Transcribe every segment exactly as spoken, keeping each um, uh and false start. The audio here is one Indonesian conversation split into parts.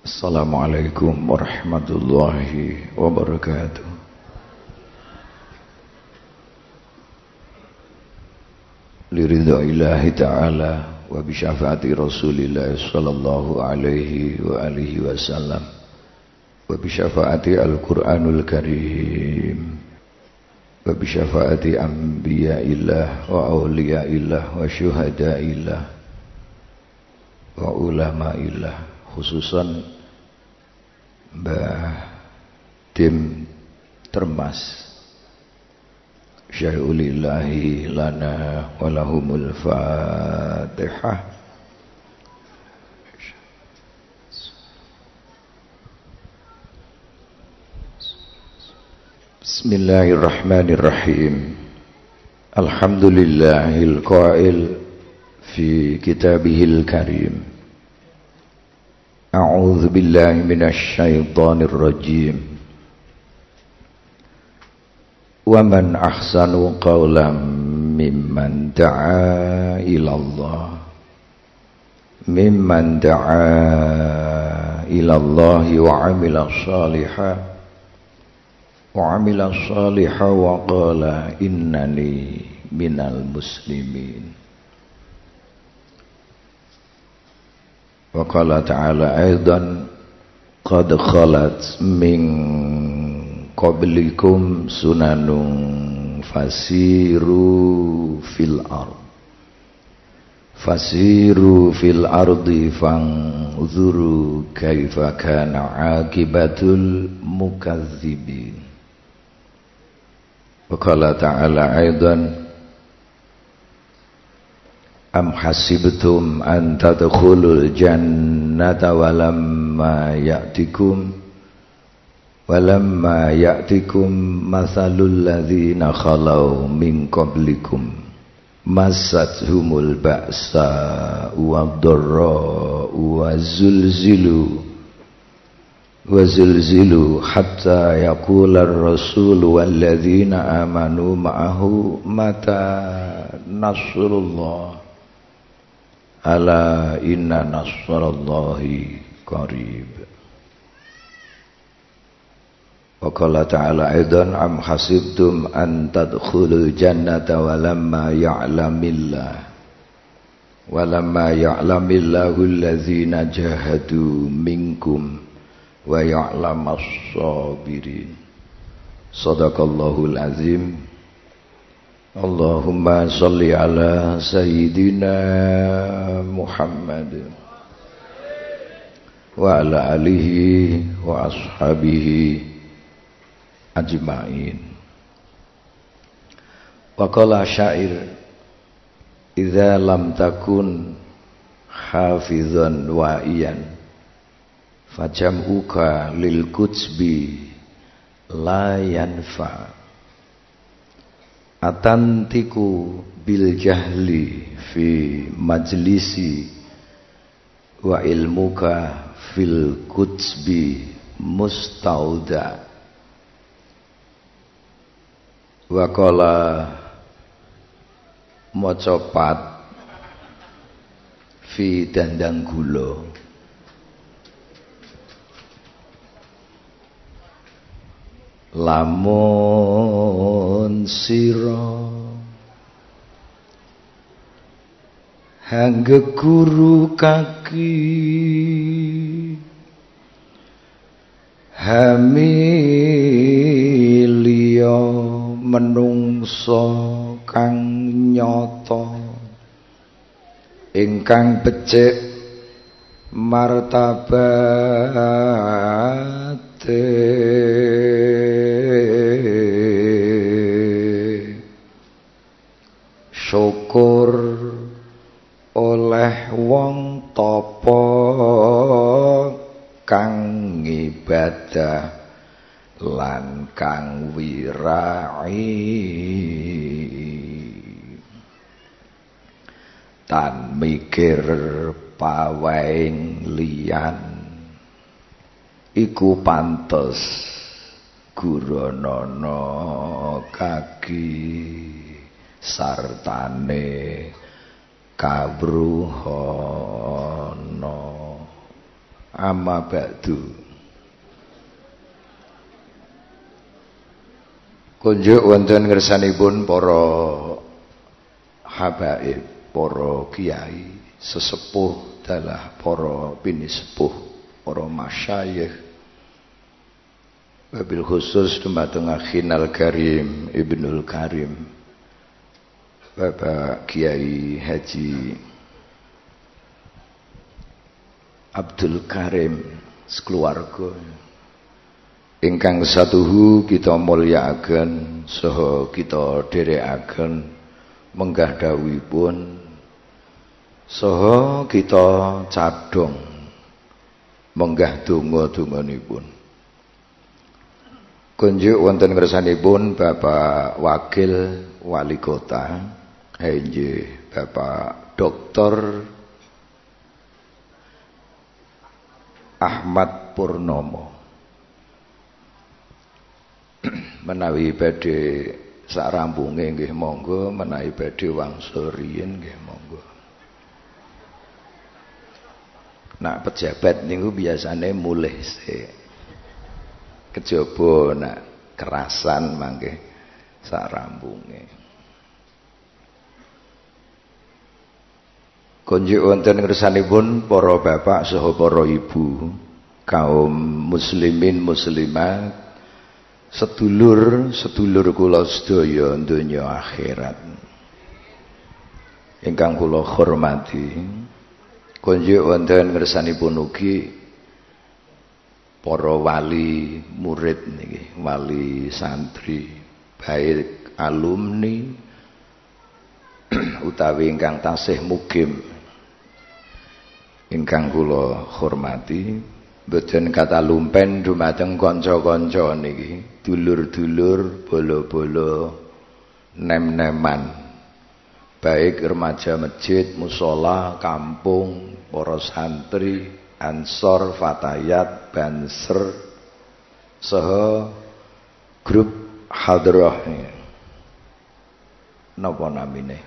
Assalamualaikum warahmatullahi wabarakatuh. Liridha'illahi ta'ala wa bisyafaati Rasulillah sallallahu alaihi wa alihi wasallam wa bisyafaati Al-Qur'anul Karim wa bisyafaati anbiya'illah wa awliya'illah wa syuhada'illah wa ulama'illah, khususan Mbah Dim Termas Syai'ulillahi lana walahumul Fatihah. Bismillahirrahmanirrahim. Alhamdulillahil qail fi kitabihil karim. A'udzu billahi minasy syaithanir rajim. Wa man ahsanu qawlan mimman da'a ilallah mimman da'a ilallah wa 'amila shalihan wa 'amila shalihan wa qala innani minal muslimin. Wa qala ta'ala aidan qad khalat min qablikum sunanun fasiru fil ard fasiru fil ardi fanzuru kaifa kana aqibatul mukazzibin. Wa qala ta'ala aidan am hasibtum an tadkhulul jannata walamma ya'tikum walamma ya'tikum mathalul ladzina khalau min qablikum massathumul ba'sa wad-dharra wa zulzilu wa zulzilu hatta yaqula ar-rasul wal ladzina amanu ma'ahu mata nasrullah ala inna nasrallahi qarib. Wa qala ta'ala aidan am hasibtum an tadkhulul jannata walamma ya'lamillah walamma ya'lamillahu allazina jahadu minkum wa ya'lamas sabirin. Shadaqallahul azim. Allahumma salli ala sayyidina Muhammad wa ala alihi wa ashabihi ajma'in. Wa qala syair idza lam takun hafizan wa'iyan fajam'uka lil kutsbi la yanfa atantiku bil jahli fi majlisi wa ilmuka fil kutsbi mustauda. Wa qala mocopat fi dandang gula lamun sira hangge guru kaki hamilya menungso kang nyata ingkang becik martabate syukur oleh wong tapa kang ibadah lan kang wirai tan mikir pawaing liyan iku pantes guranana kaki sartane kawruhana. Amma ba'du. Kunjuk wonten ngersanipun para habaib, para kiai, sesepuh dalah para pinisepuh, para masyayikh. Wabil khusus dumateng Akhinal Karim Ibnul Karim, Bapak Kiai Haji Abdul Karim sekeluarga ingkang satuhu kita mulyakaken saha kita dherekaken menggah dawuhipun saha kita cadhong menggah donga-donganipun. Kunjuk wonten ngersanipun Bapak Wakil Wali Kota inggih Bapak Doktor Ahmad Purnomo. Menawi badhe sarampunge nggih monggo, menawi badhe wangsul riyin nggih monggo. Nak pejabat niku biasane mulih sik. Kejaba nak kerasan mangke sarampunge. Kunjuk wonten ngersanipun para bapak saha para ibu, kaum muslimin muslimat, sedulur-sedulur kula sedaya donya akhirat ingkang kula hormati. Kunjuk wonten ngersanipun ugi para wali murid niki, wali santri, baik alumni utawi ingkang tasih mukim ingkang kula hormati, boten kata lumpen dumateng kanca-kanca niki, dulur-dulur, bolo-bolo, nem-neman, baik remaja masjid, mushola, kampung, para santri, ansor, fatayat, banser, saha grup hadrah napa namine?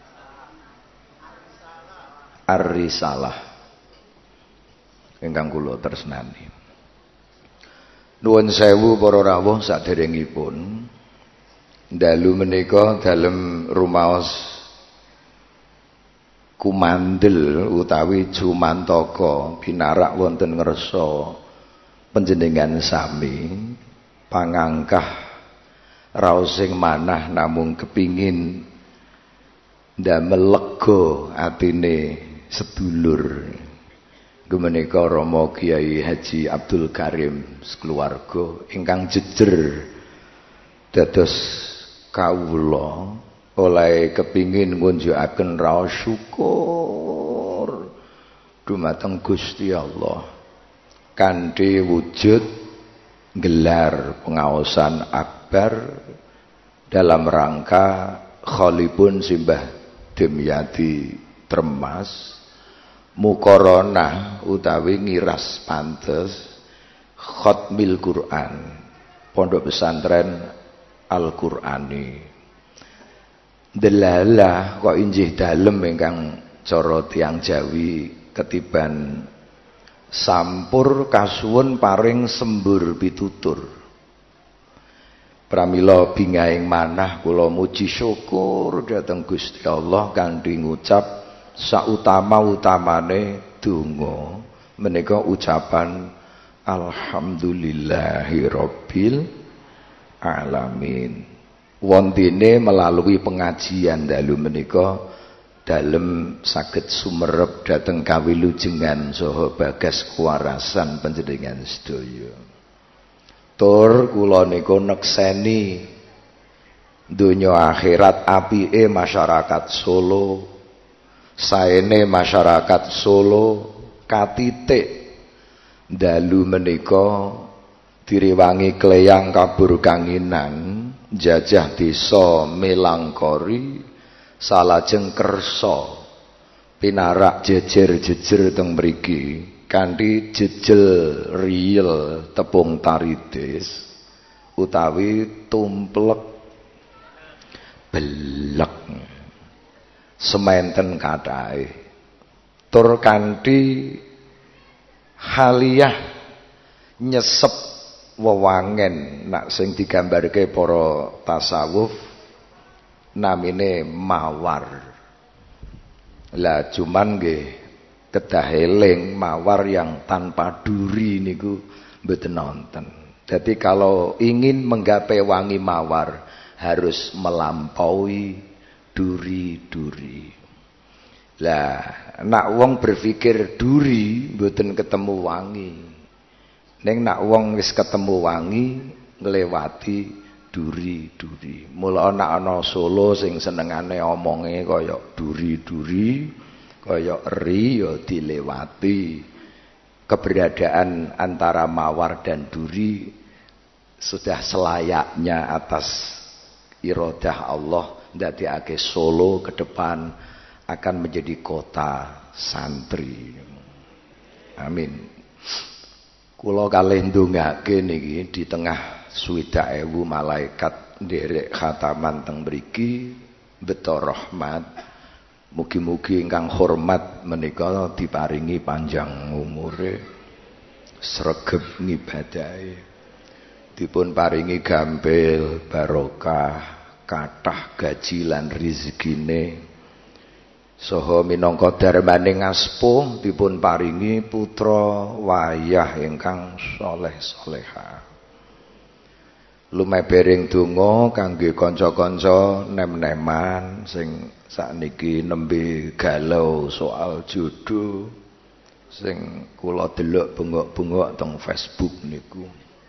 Ar-Risalah ingkang kula tresnani. Nuwun sewu para rawuh saderengipun dalu menika dalem rumaos kumandel utawi jumantaka pinarak wonten ngersa panjenengan sami pangangkah raos sing manah namung kepingin ndamel lega atine sedulur. Menika Rama Kiai Haji Abdul Karim sekeluarga ingkang jejer dados kawula oleh kepingin ngunjukaken raos syukur dumateng Gusti Allah kanthi wujud gelar pengaosan akbar dalam rangka kholipun Simbah Demyati Tremas mukoronah utawi ngiras pantes khotmil Quran pondok pesantren Al-Qurani. Delalah kok injih dalem ingkang cara tiyang Jawi ketiban sampur kasuwun paring sembur pitutur. Pramila bingaing manah kula muji syukur dhateng Gusti Allah kanthi ngucap sautama-utamane donga menika ucapan alhamdulillahirabbil alamin. Wontene melalui pengajian dalu menika dalem saged sumerep dhateng kawilujengan saha bagas kuwarasan panjenengan sedaya. Tur kula niku nekseni donya akhirat apike masyarakat Solo, saene masyarakat Solo katitik dalu menika direwangi kleyang kabur kanginan jajah desa Melangkori salajeng kersa pinarak jejer-jejer teng mriki kanthi jejel riil tepung tarides utawi tumplek belek sementen kathahe tur kanthi Haliyah nyesep wewangen nak sing digambarke para tasawuf namine mawar. Lah cuman nggih kedah eling mawar yang tanpa duri niku mboten nonton. Jadi kalau ingin menggapai wangi mawar harus melampaui duri-duri. Lah nak wong berpikir duri mboten ketemu wangi. Ning nak wong wis ketemu wangi nglewati duri-duri. Mula ana ana Solo sing senengane omonge kaya duri-duri, kaya eri ya dilewati. Keberadaan antara mawar dan duri sudah selayaknya atas iradah Allah ndadekake Solo ke depan akan menjadi kota santri. Amin. Kula kalih ndongake niki di tengah swidak ewu malaikat nderek khataman teng mriki beto rahmat. Mugi-mugi ingkang hormat menika diparingi panjang umure, sregep ngibadahe, dipun paringi gampil barokah, kathah gaji lan rezekine. Saha minangka darmaning ngaspuh dipun paringi putra wayah ingkang saleh salehah. Lumebering donga kangge kanca-kanca nem-neman sing sakniki nembe galau soal jodoh sing kula delok bengok-bengok teng Facebook niku.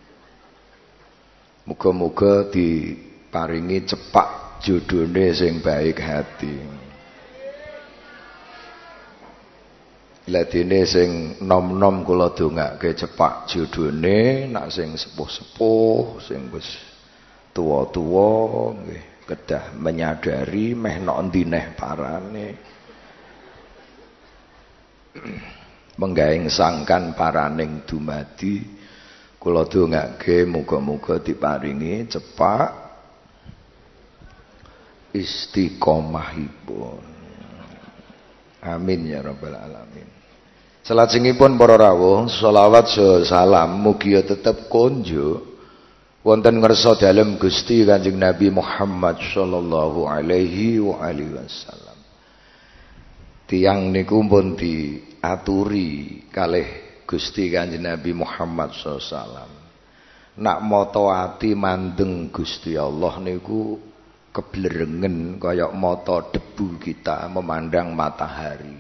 Muga-muga diparingi cepak jodhone sing baik hati. Ladine sing nom-nom kula dongake cepak jodhone, nak sing sepuh-sepuh, sing wis tuwa-tuwa nggih kedah menyadari meh nok endi neh parane. Menggaing sangkan paraning dumadi kula dongake muga-muga diparingi cepak istiqomahipun. Amin ya rabbal alamin. Salajengipun para rawuh, sholawat salam mugi tetep konjo wonten ngersa dalem Gusti Kanjeng Nabi Muhammad sallallahu alaihi wa alihi wasallam. Tiyang niku pun diaturi kalih Gusti Kanjeng Nabi Muhammad sallallahu alaihi wasallam. Nak mata ati mandeng Gusti Allah niku keblerengen kaya mata debu kita memandang matahari.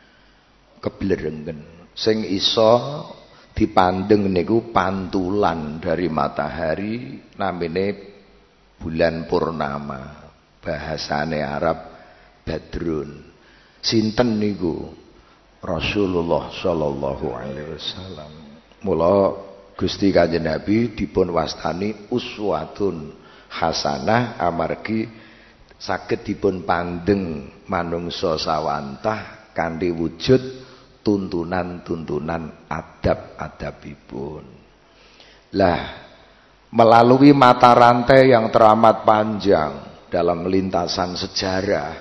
Keblerengen. Sing iso dipandeng niku pantulan dari matahari namine bulan purnama. Bahasane Arab badrun. Sinten niku? Rasulullah sallallahu alaihi wasallam. Mula Gusti Kanjeng Nabi dipun wastani uswatun hasanah amargi saged dipun pandeng manungsa sawantah kanthi wujud tuntunan-tuntunan adab-adabipun. Lah melalui mata rantai yang teramat panjang dalam lintasan sejarah,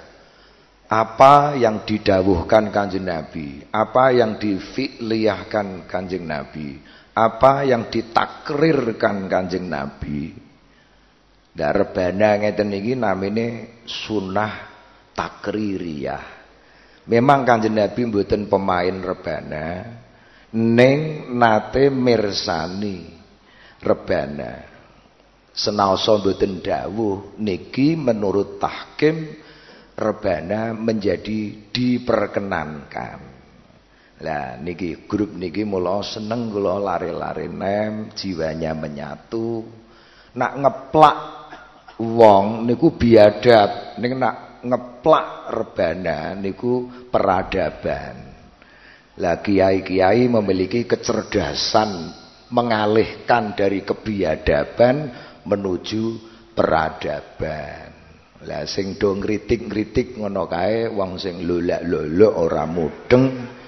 apa yang didawuhkan Kanjeng Nabi, apa yang difi'liyahkan Kanjeng Nabi, apa yang ditakrirkan Kanjeng Nabi. Nah, rebana ngeten iki namine sunnah takririyah. Memang Kanjeng Nabi mboten pemain rebana, ning nate mirsani rebana. Senaosa mboten dawuh niki menurut tahkim rebana menjadi diperkenankan. Lah niki grup niki mula seneng kula lari-lari nem, jiwanya menyatu. Nak ngeplak wong niku biadab, ning nak ngeplak rebana niku peradaban. Lah kiai-kiai memiliki kecerdasan mengalihkan dari kebiadaban menuju peradaban. Lah sing do ngritik-ngritik ngono kae wong sing lolak-lolok ora mudeng,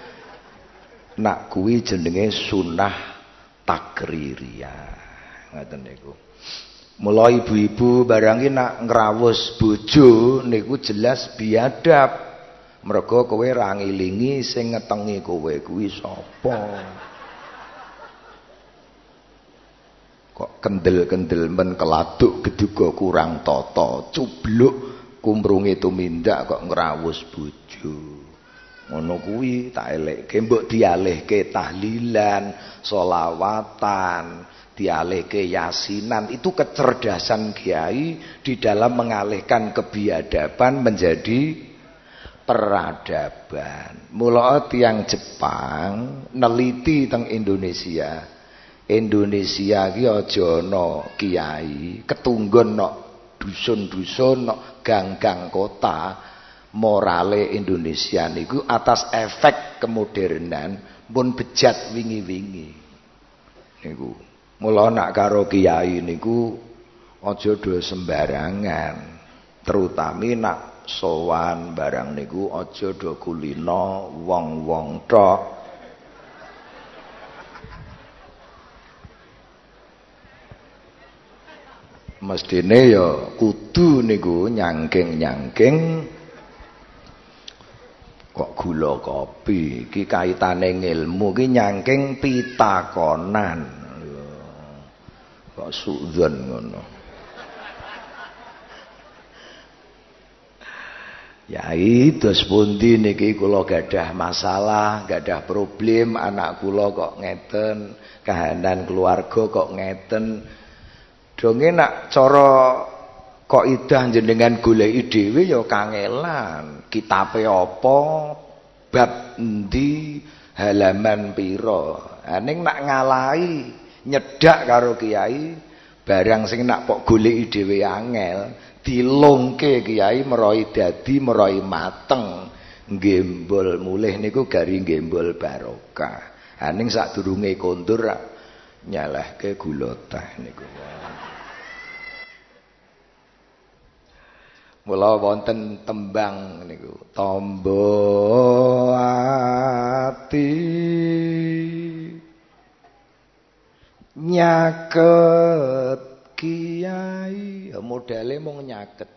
nak kuwi jenenge sunnah takririyah. Ngoten niku. Mula ibu-ibu barangi nak ngrawus bojo niku jelas biadab. Mergo kowe ra ngilingi sing ngetengi kowe kuwi sapa. kok kendel-kendel men keladuk geduga kurang tata cubluk kumrunge tumindak kok ngrawus bojo ngono kuwi tak elekke mbok dialihke tahlilan sholawatan dialihke yasinan itu kecerdasan kiai di dalam mengalihkan kebiadaban menjadi peradaban. Mula tiyang Jepang neliti teng Indonesia. Indonesia ki aja ana kiai ketunggon nok dusun-dusun nok gang-gang kota. Morale Indonesia niku atas efek kemodernan pun bejat wingi-wingi. Niku. Mula nak karo kiai niku aja do sembarangan. Terutami nak sowan barang niku aja do kulino wong-wong tok. Mestine ya kudu niku nyangking-nyangking kok gula kopi iki kaitane ngilmu iki nyangking pitakonan kok sudzon ngono. Yai dos pundi niki kula gadah masalah, gadah problem, anak kula kok ngeten, kahanan keluarga kok ngeten. Donge nak cara kok idah jenengan goleki dhewe ya kangelan. Kitabe apa, bab endi, halaman pira. Aning nak ngalahi nyedak karo kiai, barang sing nak kok goleki dhewe angel. Dilungke kiai meroi dadi meroi mateng nggembol mulih niku gari nggembol barokah. Aning sadurunge kondur nyalahke gula teh niku. Mula wonten tembang niku tombo ati nyaket kiai modele mung nyaket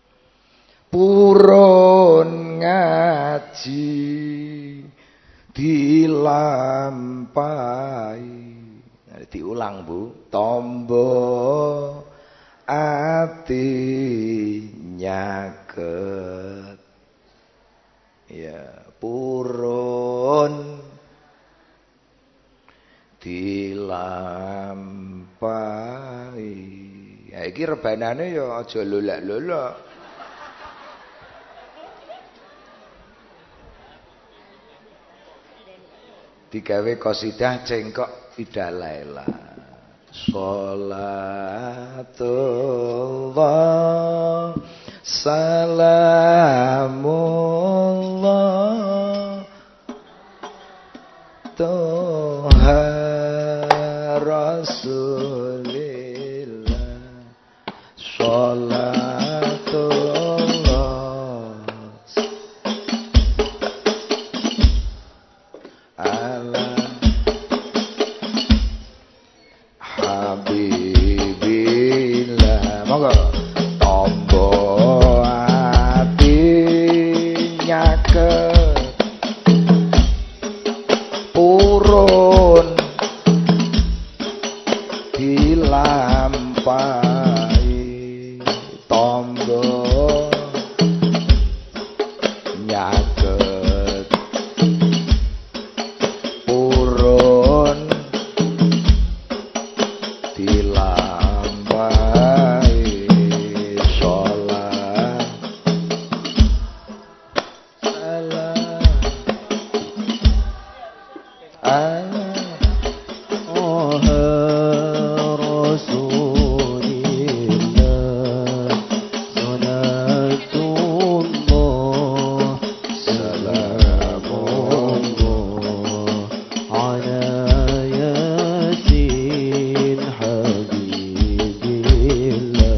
purun ngaji dilampahi. Nah, diulang Bu, tombo ati nyaket ya purun dilampahi. Ya iki rebanane ya aja lolak-lolak. Digawe qasidah cengkok idalaila. Sholatullah salamullah Tuha Rasulillah sholatullah ala habibillah. Monggo tombo ati nyaket purun dilampahi. Tombo nyaket purun dilampahi. Sholat salam ala Rasulillah sunatullah salamullah ala yasin habibillah.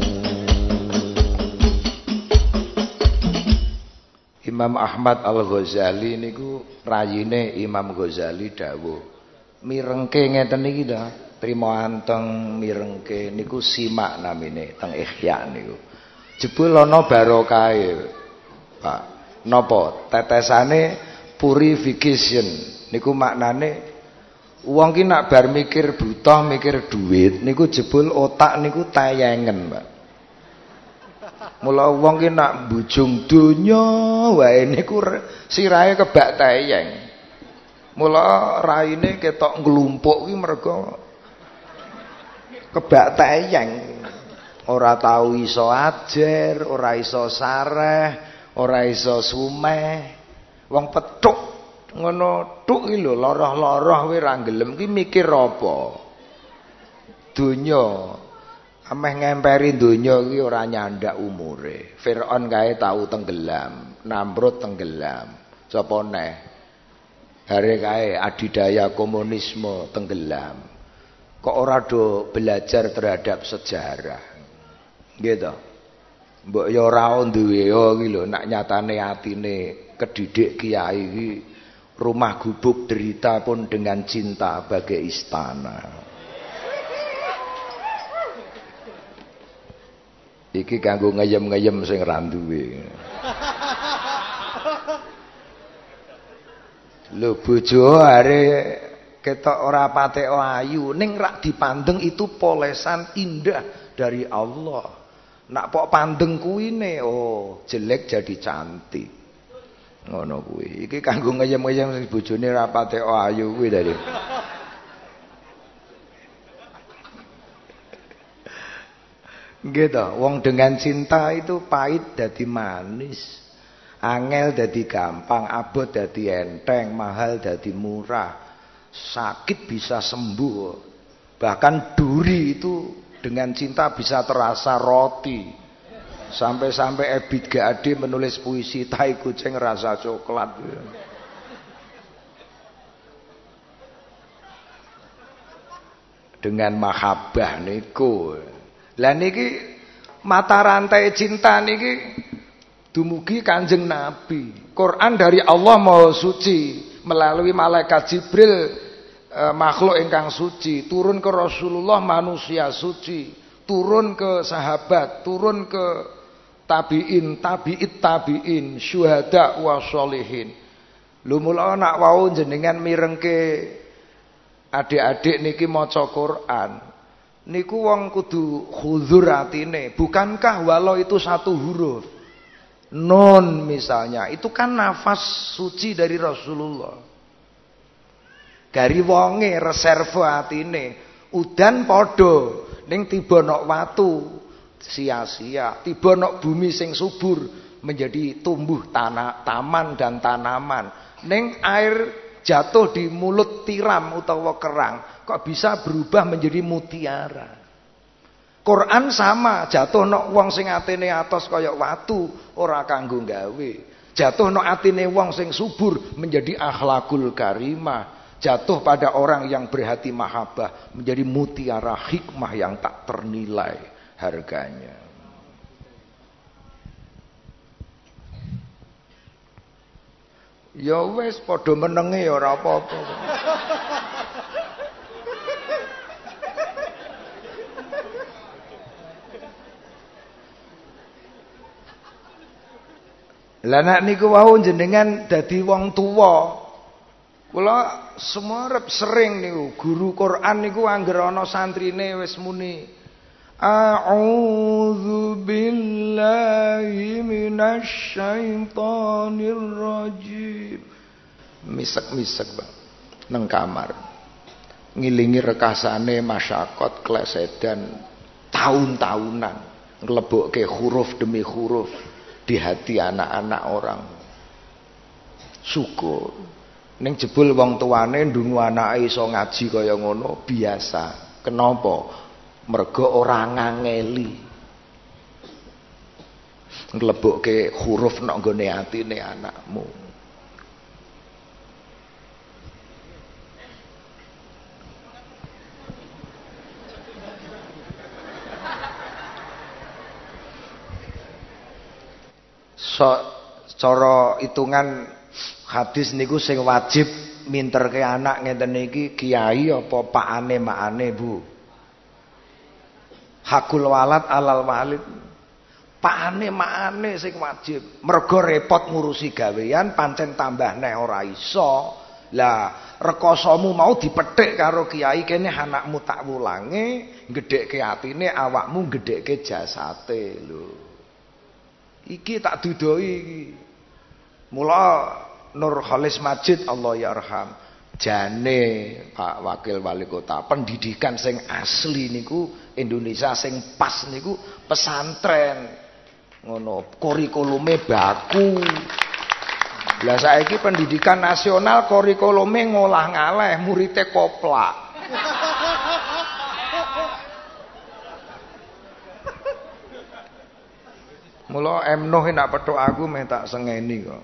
Imam Ahmad Al-Ghazali niku rayine Imam Ghazali dawuh mirengke ngeten iki ta, trima anteng mirengke niku simak namine teng Ihya niku. Jebul ana barokahe, Pak. Napa? Tetesane purification niku maknane Wong ki nak bar mikir butuh, mikir duit niku jebul otak niku tayengen, Pak. Mula wong ki nak bujung donya wae niku sirahe kebak tayeng. Mula raine ketok nglumpuk ki mergo kebak tayeng. Ora tau iso ajer, ora iso sareh, ora iso sumeh. Wong petuk ngono tuk iki lho loroh-loroh kowe ra gelem ki mikir apa? Donya. Ameh ngemperi donya iki ora nyandak umure. Firaun kae tau tenggelam, Namrud tenggelam. Sapa neh? Hare kae adidaya komunisme tenggelam. Kok ora do belajar terhadap sejarah? Gitu. Mbok ya ora duwe iki lho nak nyatane atine kedidik kiai iki rumah gubuk derita pun dengan cinta bagai istana. Iki kanggo ngeyem-ngeyem sing ra duwe. Lho bojo are ketok ora patek ayu ning rak dipandeng itu polesan indah dari Allah. Nak pok pandeng kuwine oh jelek jadi cantik. Ngono kuwi. Iki kanggo ngeyem-ngeyem sing bojone ra patek ayu kuwi tadi. Gitu, wong dengan cinta itu pahit dadi manis, angel dadi gampang, abot dadi enteng, mahal dadi murah, sakit bisa sembuh, bahkan duri itu dengan cinta bisa terasa roti. Sampai-sampai Ebit G Ade menulis puisi tai kucing rasa coklat. Dengan mahabbah niku. Lah niki mata rantai cinta niki dumugi Kanjeng Nabi. Quran dari Allah Maha Suci melalui malaikat Jibril e, makhluk ingkang suci, turun ke Rasulullah manusia suci, turun ke sahabat, turun ke tabiin, tabiit tabiin, syuhada wa sholihin. Lho mula nak wau jenengan mirengke adik-adik niki maca Quran. Niku wong kudu khudzur atine. Bukankah walau itu satu huruf? Nun misalnya, itu kan nafas suci dari Rasulullah. Gari wonge reserve atine. Udan padha ning tiba nok watu sia-sia, tiba nok bumi sing subur menjadi tumbuh tanah, taman dan tanaman. Ning air jatuh di mulut tiram utawa kerang kok bisa berubah menjadi mutiara. Quran sama, jatuh nok wong sing atine atos kaya watu ora kanggo gawe. Jatuh nok atine wong sing subur menjadi akhlakul karimah. Jatuh pada orang yang berhati mahabbah menjadi mutiara hikmah yang tak ternilai harganya. Ya wis padha menenge ya ora apa-apa. Lah nek niku wau jenengan dadi wong tuwa. Kula semua sering niku guru Quran niku angger ana santrine wis muni A'udzu billahi minasy syaithanir rajim. Misek-misek, Bang. Nang kamar. Ngilingi rekasane masyakot klesedan tahun-tahunan nglebokke huruf demi huruf di hati anak-anak orang. Syukur. Ning jebul wong tuane ndungu anake iso ngaji kaya ngono biasa. Kenapa? Mergo ora ngangeli. Nglebokke huruf nek nggone atine anakmu. So, cara hitungan hadis niku sing wajib minterke anak ngeten iki kiai apa pakane makane Bu? Hakul walad alal walid. Pakane makane sing wajib. Mergo repot ngurusi gawean pancen tambah neh ora iso. Lah rekosomu mau dipethik karo kiai kene anakmu tak wulange, gedhekke atine, awakmu gedhekke jasate lho. Iki tak dudoi iki. Mula Nur Khalis Majid Allah yarham. Jane Pak Wakil Wali Kota, pendidikan sing asli niku Indonesia sing pas niku pesantren. Ngono, kurikulume baku. Lah saiki pendidikan nasional kurikulume ngolah ngaleh, muridé koplak. Mula M Nuh nak petuk aku meh tak sengeni kok.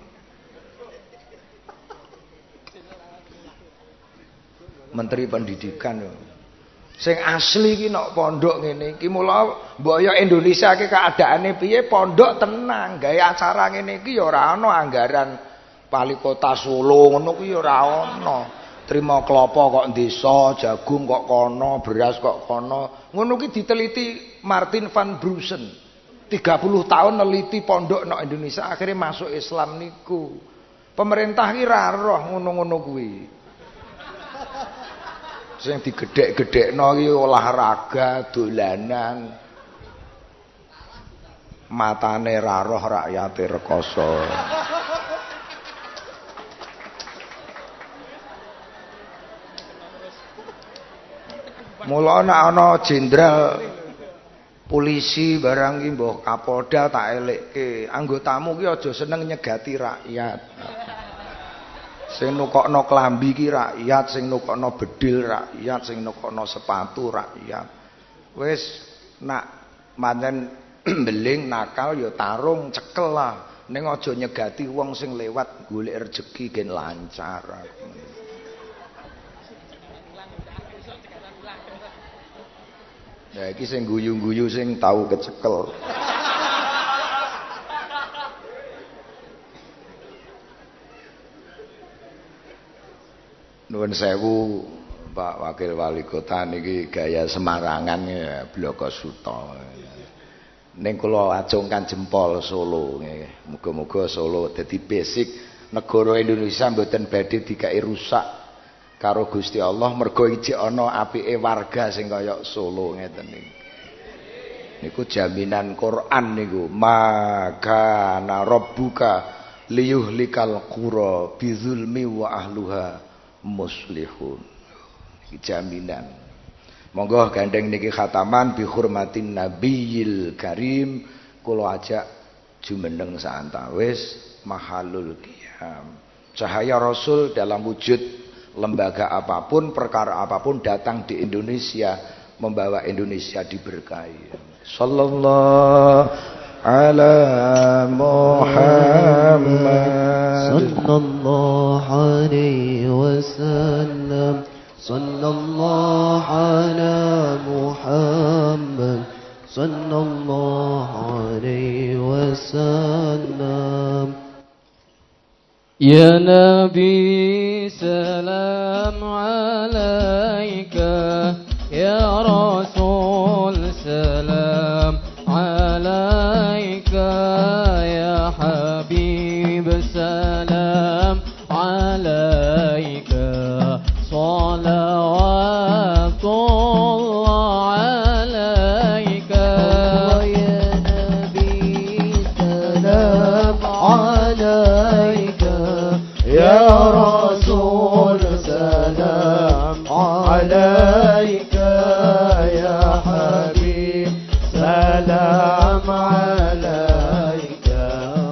Menteri Pendidikan yo. Sing asli ki nek pondok ngene iki mula mbok yo Indonesia ki keadaane piye pondok tenang, gawe acara ngene iki yo ora ana anggaran Wali Kota Solo ngono kuwi ora ana. Trima klapa kok desa, jagung kok kono, beras kok kono. Ngono ki diteliti Martin van Brusen. tiga puluh tahun neliti pondok nek Indonesia akhirnya masuk Islam niku. Pemerintah ki ra roh ngono-ngono kuwi. Sing digedhek-gedhekno iki olahraga, dolanan. Matane ra roh rakyate rekoso. Mula nek ana jenderal polisi barang ki mbah Kapolda tak elekke, anggotamu ki aja seneng nyegati rakyat. Sing nukokno klambi ki rakyat, sing nukokno bedil rakyat, sing nukokno sepatu rakyat. Wis nak manten beling nakal ya tarung cekel lah. Ning aja nyegati wong sing lewat golek rejeki gen lancar. Ya iki sing guyu-guyu sing tau kecekel. Nuwun sewu Pak Wakil Wali Kota niki gaya Semarangan ya bloko suta. Ning kula acungkan jempol Solo nggih. Muga-muga Solo dadi basic negara Indonesia mboten badhe dikai rusak karo Gusti Allah mergo ijik ana apike warga sing kaya Solo ngeten niku. Niku jaminan Quran niku. Maka na rabbuka liyuhlikal qura bizulmi wa ahluha muslihun. Jaminan. Monggo gandeng niki khataman bi hurmatin nabiyil karim kula ajak jumeneng saantawis mahalul qiyam. Cahaya Rasul dalam wujud lembaga apapun, perkara apapun datang di Indonesia membawa Indonesia diberkahi. Sallallahu ala Muhammad sallallahu alaihi wasallam sallallahu ala Muhammad sallallahu alaihi wasallam. Ya Nabi salam alaika, ya Rasul salam alaika, ya Habib salam alaika, salawatullah alaika, ya Nabi salam alaika, ya Rasul salam alaika, ya Habib salam alaika,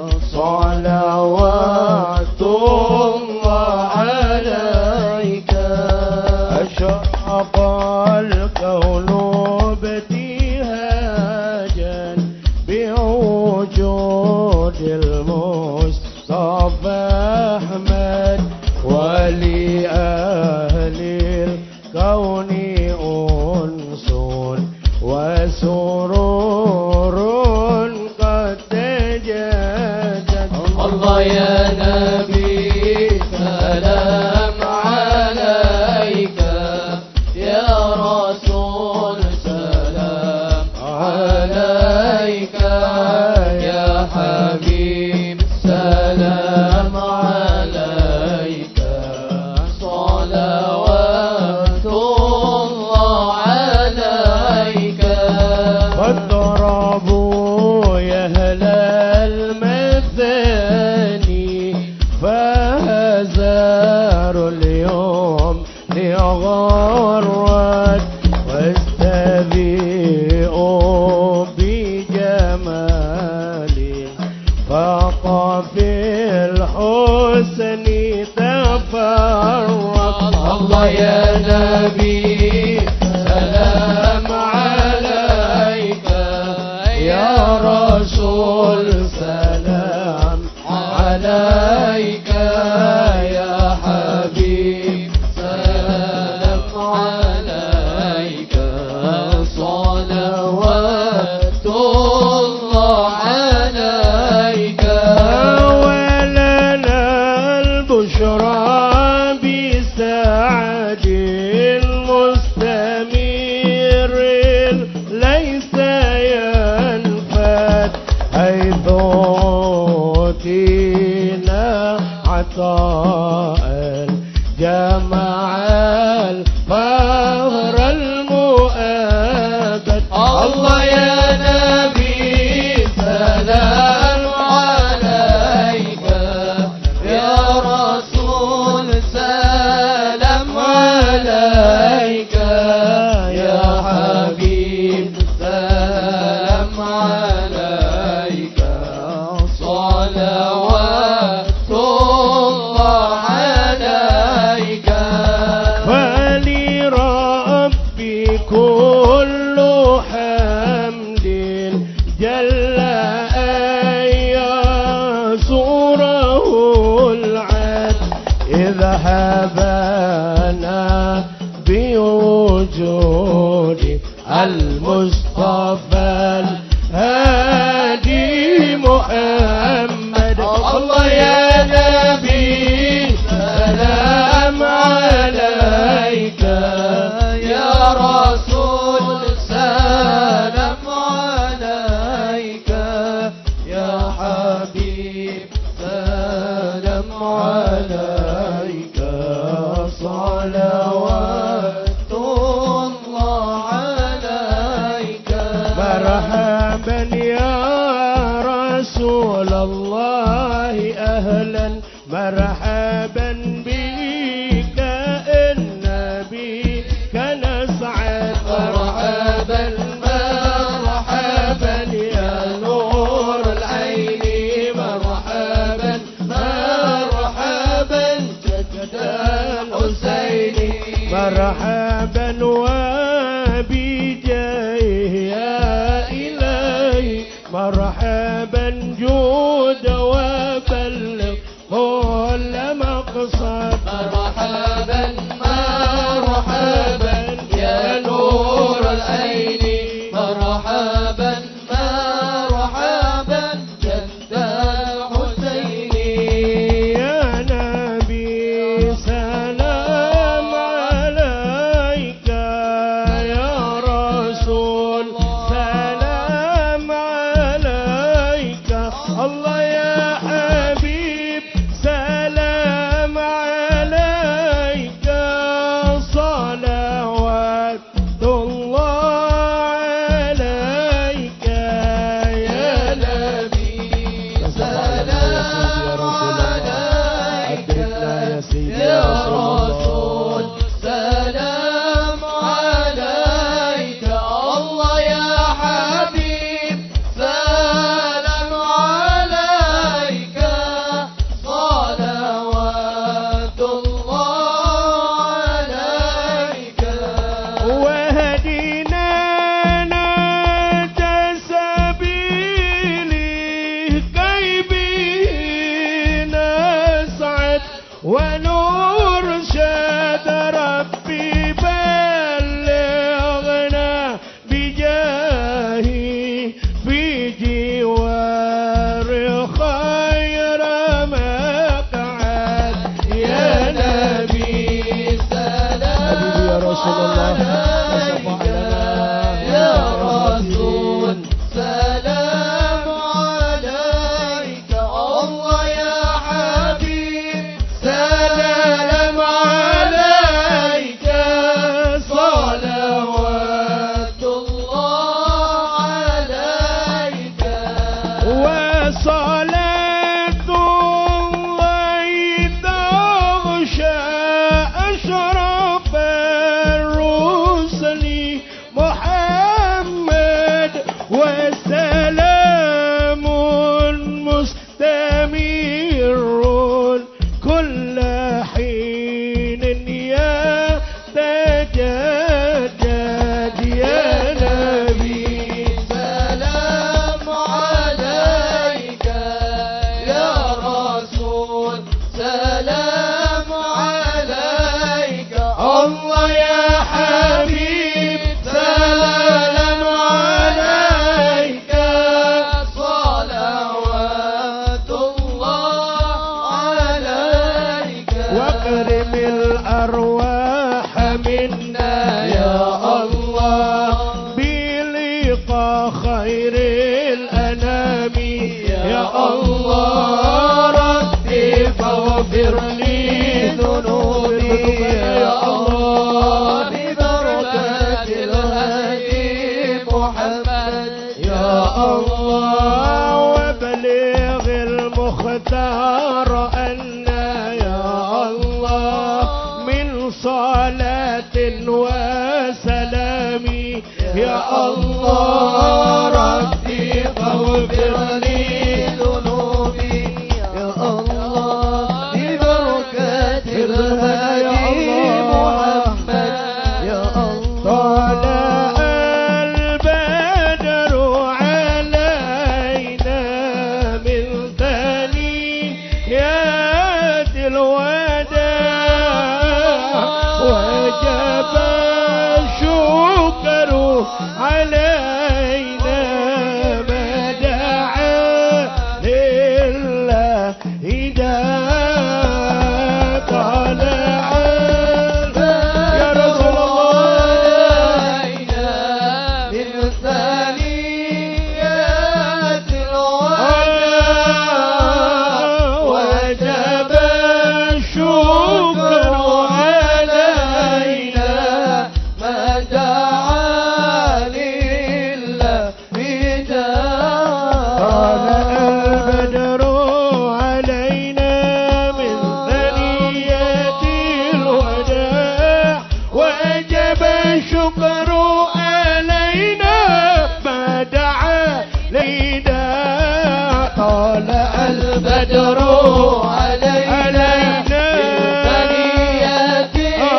salawatullah alaika. Asyaqal kaunu ibtihajan biwujudil Mustafa Ahmad wali ahlil kauni unsun wa sururun qad tajadad. Allah ya Nabi salam alaika, ya Rasul salam السائل جمع الفخر المؤبد. الله يا نبي سلام عليك، يا رسول سلام عليك، يا حبيب سلام عليك، صلوات الله عليك. فلربي كل حمد جل أن يسوره العد، إذا هبنا بوجود المصطفى الهادي محمد. الله يا نبي سلام عليك، يا رسول سلام عليك، يا حبيب سلام عليك، صلوات الله عليك. مرحبا يا رسول الله أهلا مرحبا بك النبي كنسعد. مرحبا مرحبا يا نور العين، مرحبا مرحبا جد الحسين، مرحبا وبجاه يا إلهي، مرحبا جود وبلغ كل مقصد. مرحبا مرحبا يا نور العين، مرحبا مرحبا جد الحسين، يا نبي سلام عليك، يا رسول سلام عليك. الله يا حبيب سلام عليك، صلوات الله عليك، يا نبي سلام عليك، يا رسول سلام عليك. الله يا حبيب سلام عليك، صلوات الله عليك. وهدينا نجى سبيله كي به نسعد، ونرشد ربي بلغنا بجاهه في جوار خير مقعد، يا نبي سلام يا رسول الله يا رسول سلام عليك. الله يا حبيب سلام عليك، صلوات الله عليك. وصلاة الله تغشى أشرف الرسل يا الله ربي فاغفر لي ذنوبي يا الله ببركة الهادي محمد يا الله طلع البدر علينا من ثنيات الوداع وجب الشكر علينا ما دعا لله إذا طلع يا رسول الله من ثنيات الوداع وجب الشكر علينا ما دعا لله بداع طلع البدر علينا من ثنيات الوداع وجب الشكر علينا ما دعا لنا طلع البدر علينا من ثنيات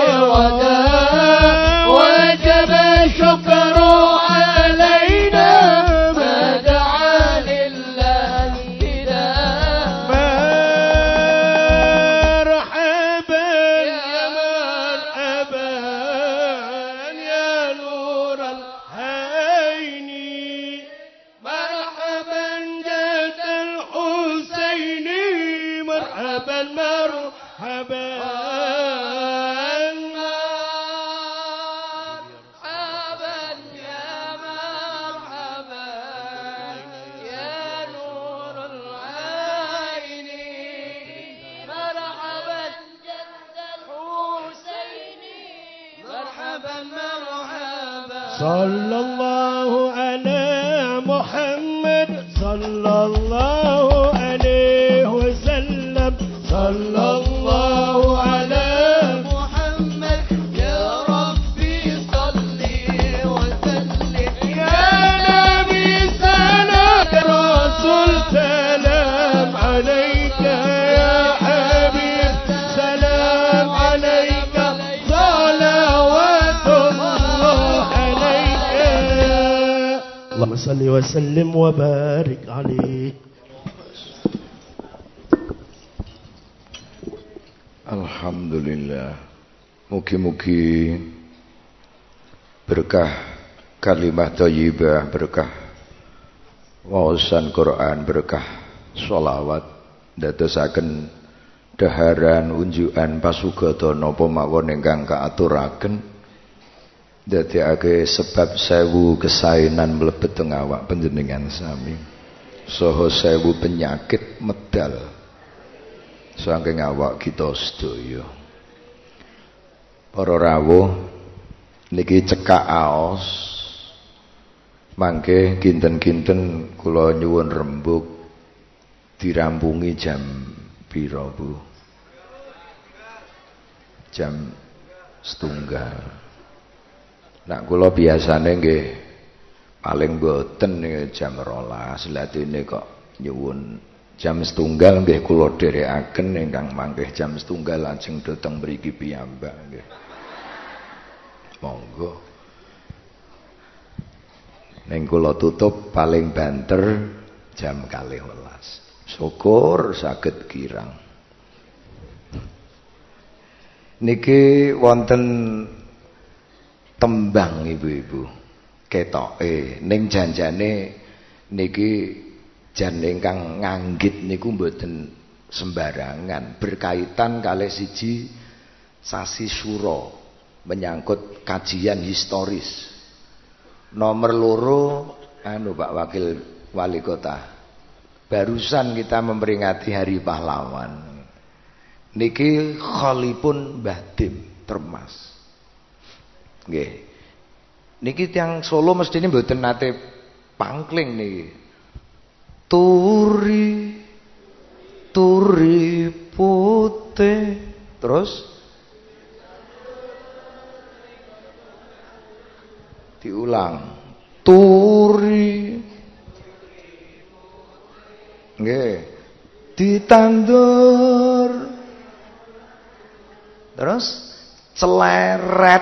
الوداع وجب الشكر علينا ما دعا لله بداع مرحبا يا مرحبا يا نور العين مرحبا جد الحسين مرحبا مرحبا مرحبا يا مرحبا يا نور العين مرحبا جد الحسين مرحبا مرحبا صلى الله على محمد صلى الله عليه وسلم صلى الله على محمد يا ربي صلي وسلم يا نبي سلام يا رسول سلام عليك يا حبيب سلام عليك صلوات الله عليك اللهم صل وسلم وبارك عليه. Alhamdulillah. Mugi-mugi berkah kalimah thayyibah, berkah waosan Quran, berkah sholawat dadosaken daharan unjukan pasugata napa mawon ingkang kaaturaken dadekake sebab sewu kesainan mlebet teng awak panjenengan sami saha sewu penyakit medal saking awak kita sedaya. Para rawuh niki cekak aos mangke kinten-kinten kula nyuwun rembug dirampungi jam pira Bu? Jam setunggal. Nak kula biasane nggih paling boten jam rolas, latine kok nyuwun jam setunggal nggih kula dherekaken ingkang mangke jam setunggal lajeng dhateng mriki piyambak nggih. Monggo. Ning kula tutup paling banter jam kalih welas. Syukur saged kirang. Niki wonten tembang ibu-ibu ketoke ning janjane niki jan ingkang nganggit niku mboten sembarangan, berkaitan kalih siji sasi Suro menyangkut kajian historis. Nomor loro anu Pak Wakil Wali Kota, barusan kita memperingati Hari Pahlawan. Niki kholipun Mbah Dim Termas. Nggih. Niki tiyang Solo mestine mboten nate pangkling niki. Turi turi putih terus Diulang. Turi. Nggih. Ditandur. Terus celeret.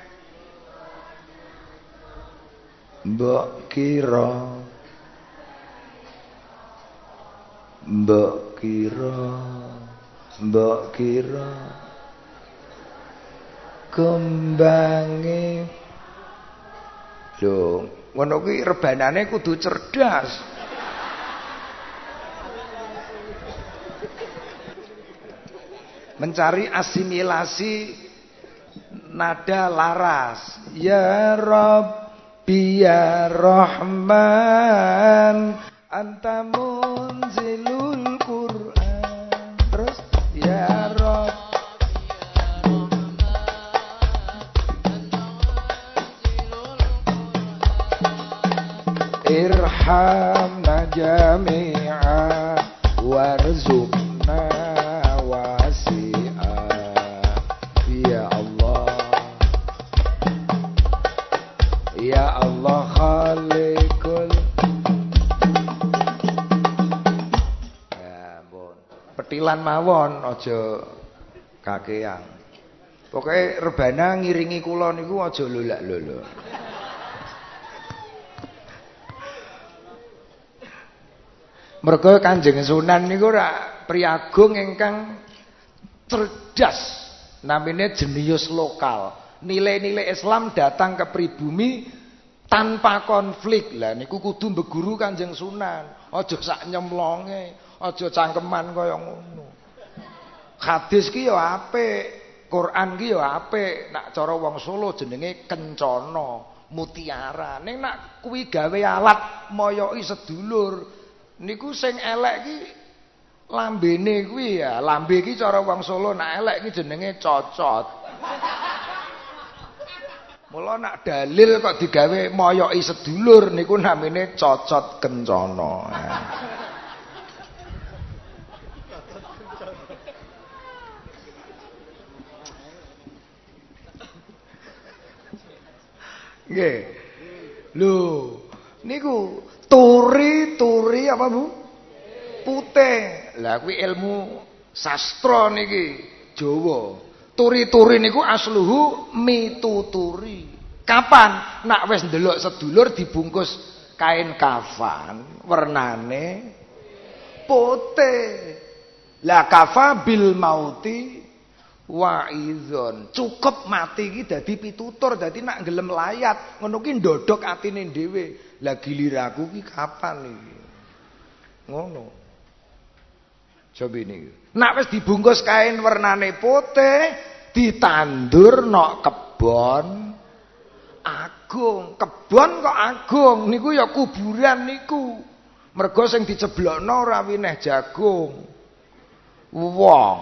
Mbok kira. Mbok kira. Mbok kira. Kembange. Lho, ngono kuwi rebanane kudu cerdas. Mencari asimilasi nada laras. Ya Rabbi ya Rahman anta munzilul Qur'an. Terus ya Rabbi irhamna jami'a warzuqna wasi'a ya Allah ya Allah khaliqul ya ampun petilan mawon aja kakean pokoke rebana ngiringi kula niku aja lolak-lolo. Mergo Kanjeng Sunan niku ora priagung ingkang cerdas, namanya jenius lokal. Nilai-nilai Islam datang ke pribumi tanpa konflik. Lah niku kudu mbeguru Kanjeng Sunan. Aja sak nyemlonge, aja cangkeman kaya ngono. Hadis ki ya apik, Quran ki ya apik. Nak cara wong Solo jenenge kencana, mutiara. Ning nak kuwi gawe alat moyoki sedulur. Niku sing elek ki lambene kuwi ya, lambe ki cara wong Solo nak elek ki jenenge cocot. Mula nak dalil kok digawe moyoki sedulur niku namine cocot kencana. Nggih. Lho, niku turi-turi apa Bu? Putih. Lah kuwi ilmu sastra niki Jawa. Turi-turi niku asluhu mituturi. Kapan? Nak wis ndelok sedulur dibungkus kain kafan wernane putih. Lah kafa bil mauti wa'izon. Cukup mati iki dadi pitutur, dadi nak gelem layat ngono ki ndodhok atine dhewe. Lah giliraku ki kapan iki? Ngono. Coba ini. Nak wis dibungkus kain warnane putih, ditandur nok kebon agung. Kebon kok agung, niku ya kuburan niku. Mergo sing diceblokno ora wineh jagung. Wong.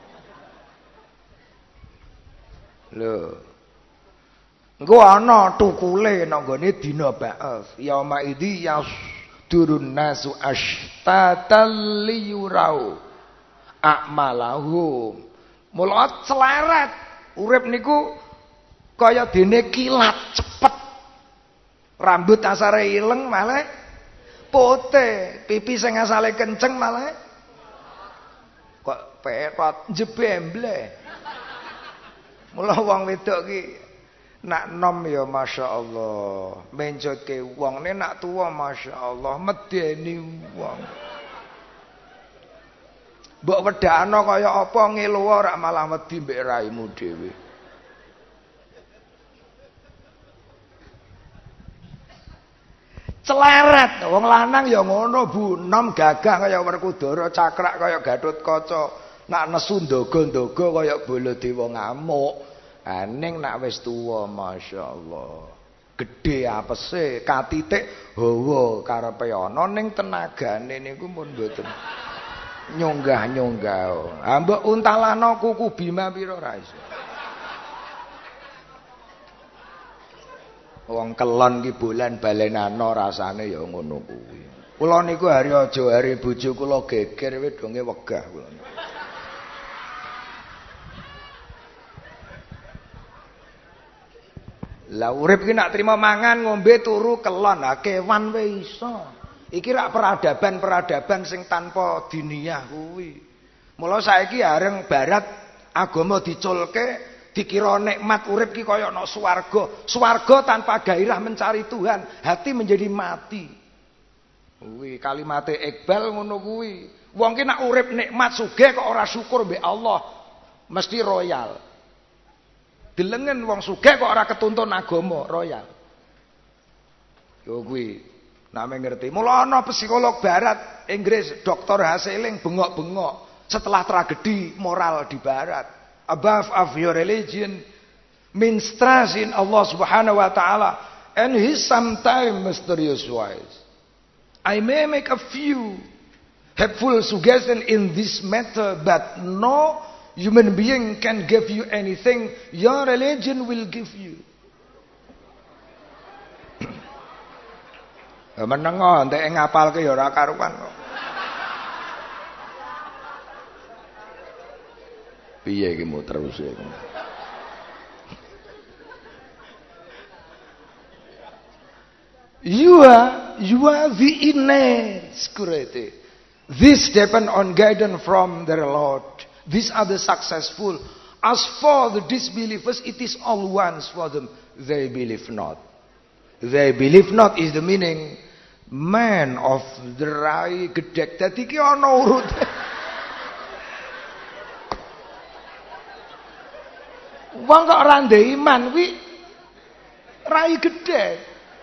Lho. Engko ana tukule nang gone dina ba'ats. Yauma idzi yasdurun nasu ashtatan liyurau a'malahum. Mula celeret urip niku kaya dene kilat cepet. Rambut asare ileng malah putih, pipi sing asale kenceng malah kok petot jebemble. Mula wong wedok ki nak nom ya Masya Allah, menjotke wong ne nak tua Masya Allah, medeni wong. Mbok wedakno kaya apa ngelu ora malah wedi mbek raimu dhewe. Celeret wong lanang ya ngono Bu, nom gagah kaya Werkudara, cakrak kaya Gatotkaca, nak nesu ndaga-ndaga kaya Baladewa ngamuk. Aning nak wis tuwa Masya Allah gedhe apese katitik hawa karepe ana ning tenagane niku pun mboten nyonggah-nyonggah. Ha mbok untalana kuku Bima pira ra iso. Wong kelon ki bolan balenana rasane ya ngono kuwi. Kula niku hari aja hari bojo kula geger wedonge wegah kula. Lah urip ki nak trimo mangan, ngombe, turu, kelon, ha kewan wae iso. Iki rak peradaban-peradaban sing tanpa diniyah kuwi. Mula saiki areng barat agama diculke dikira nikmat urip ki kaya ana swarga. Swarga tanpa gairah mencari Tuhan, hati menjadi mati. Kuwi kalimate Iqbal ngono kuwi. Wong ki nak urip nikmat sugih kok ora syukur mbek Allah, mesti royal. Delengen wong sugih kok ora ketuntun agama, royal. Yo kuwi name ngerti. Mula ana psikolog barat Inggris, doktor Haseling bengok-bengok setelah tragedi moral di barat. Above of your religion means trust in Allah Subhanahu wa taala and his sometimes mysterious ways. I may make a few helpful suggestions in this matter, but no human being can give you anything your religion will give you. Menengo entek ngapalke ya ora karuan kok. Piye iki muter terus iki. You are you are the inner security. This depend on guidance from their Lord. These are the successful. As for the disbelievers, it is all once for them. They believe not. They believe not is the meaning. Man of the rai gedek. Dadi ki ana urute. Wong kok ora ndek iman kuwi rai gedek.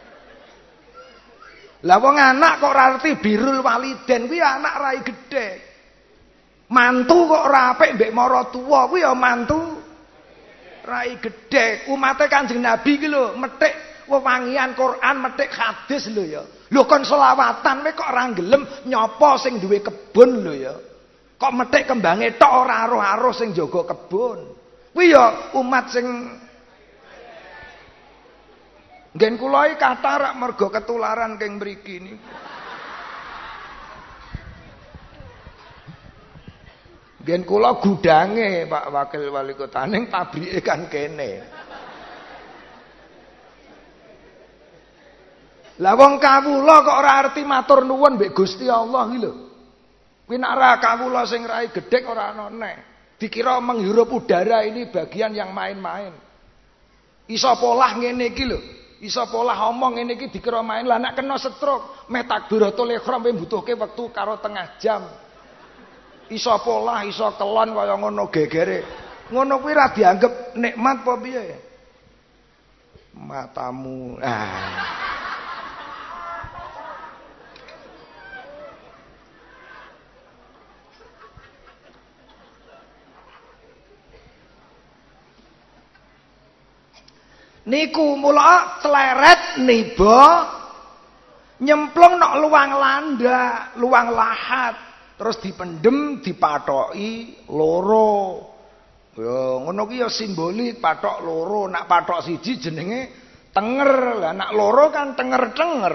Lah wong anak kok ora ngerti birrul waliden kuwi anak rai gedek. Mantu kok ora apik mbek maratuwa kuwi ya mantu rai gedhe. Umate Kanjeng Nabi ki lho methik wewangian Quran, methik hadis lho ya. Lho kon selawatan kowe kok ora gelem nyapa sing duwe kebun lho ya. Kok methik kembange tok ora aruh-aruh sing jaga kebun. Kuwi ya umat sing nggen kula iki kathah rak mergo ketularan keng mriki niku. Gen kula gudange Pak Wakil Wali Kota ning pabrike kan kene. Lah wong kawula kok ora arti matur nuwun mbek Gusti Allah iki lho. Kuwi nek ora kawula sing rai gedhek ora ana neh. Dikira menghirup udara ini bagian yang main-main. Iso polah ngene iki lho. Iso polah omong ngene iki dikira main. Lah nek kena stroke, metakbiratul ihram mbutuhke wektu karo tengah jam. Iso polah, iso kelon kaya ngono gegere. Ngono kuwi ra dianggep nikmat apa piye? Matamu. Ah. Niku mula celeret niba nyemplung nok luang landa, luang lahat. Terus dipendem, dipathoki loro. Ya ngono ki ya simbolik pathok loro. Nak pathok siji jenenge tenger. Lah nak loro kan tenger-tenger.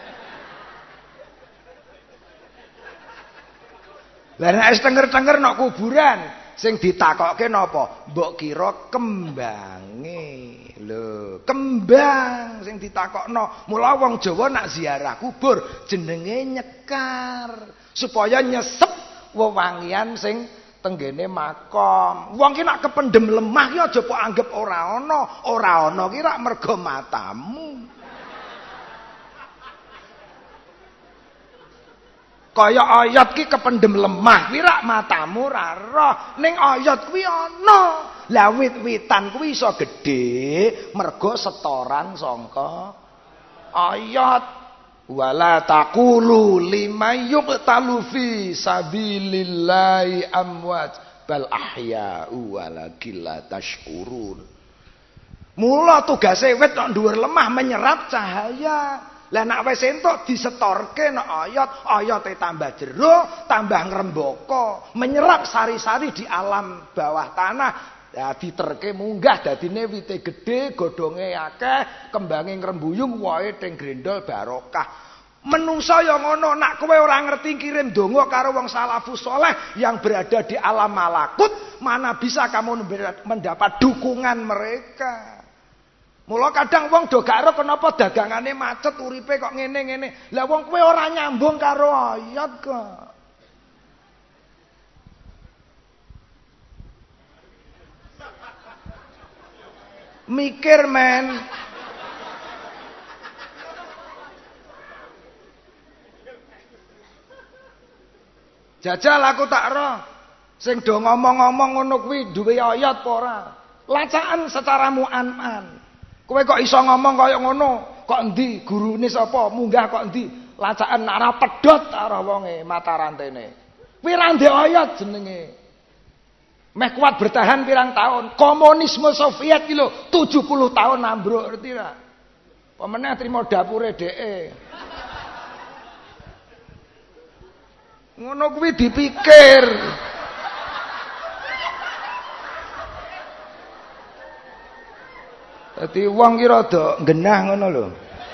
Lah nek wis tenger-tenger nok kuburan, sing ditakokke napa? Mbok kira kembange. Lho, kembang sing ditakokno. Mula wong Jawa nak ziarah kubur jenenge nyekar. Supaya nyesep wewangian sing tenggene makom. Wong ki nak kependem lemah ki aja mbok anggap ora ana. Ora ana ki rak mergo matamu. Kaya ayat ki kependem lemah ki rak matamu ora roh. Ning ayat kuwi ana. Lah wit-witan kuwi iso gedhe mergo setoran sangka ayat. Wala taqulu liman yuqtalu fi sabilillahi amwat bal ahya'u walakin la tashkurun. Mula tugase wit nek dhuwur lemah menyerap cahaya. Lah nek wis entuk disetorke nek ayat, ayate tambah jero, tambah ngrembaka, menyerap sari-sari di alam bawah tanah. Ya diterke munggah dadine wite gedhe, godhonge akeh, kembange ngrembuyung, wohe teng grendol barokah. Menungso ya ngono, nak kowe ora ngerti kirim donga karo wong salafus saleh yang berada di alam malakut, mana bisa kamu mendapat dukungan mereka? Mula kadang wong do gak ero kenapa dagangane macet uripe kok ngene-ngene. Lah wong kowe ora nyambung karo ayat kok. Mikir men. Jajal aku tak roh. Sing do ngomong-ngomong ngono kuwi duwe ayat apa ora? Lacaan secara mu'an-an. Kowe kok iso ngomong kaya ngono? Kok endi gurune sapa? Munggah kok endi? Lacaan ora pedhot karo wonge mata rantene. Kuwi ra ndek ayat jenenge. Meh kuat bertahan pirang tahun. Komunisme Soviet iki lho tujuh puluh tahun ambruk, ngerti ra? Pemeneh trimo dapure dheke. Ngono kuwi dipikir. Dadi wong ki rada genah ngono lho.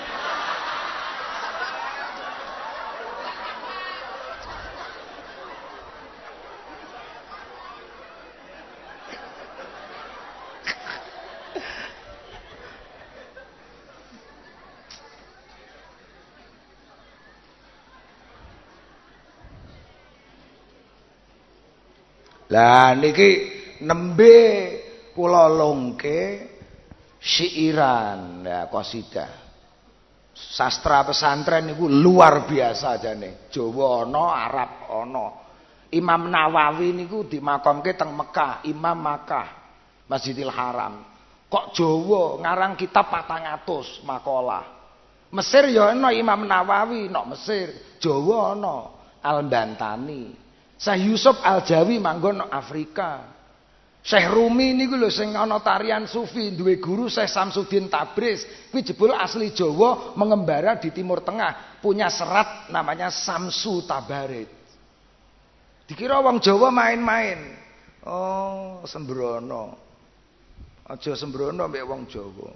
Lah niki nembe kula longke syiiran ya qasidah. Sastra pesantren niku luar biasa jane. Jawa ana, Arab ana. Imam Nawawi niku dimakamke teng Mekah, Imam Makkah, Masjidil Haram. Kok Jawa ngarang kitab patang atus makalah. Mesir ya ana Imam Nawawi nok Mesir, Jawa ana Al-Bantani. Syekh Yusuf Al-Jawi manggon nok Afrika. Syekh Rumi niku lho sing ana tarian sufi duwe guru Syekh Samsudin Tabriz. Kuwi jebul asli Jawa mengembara di Timur Tengah, punya serat namanya Samsu Tabarid. Dikira wong Jawa main-main. Oh, sembrono. Aja sembrono mbek wong Jawa.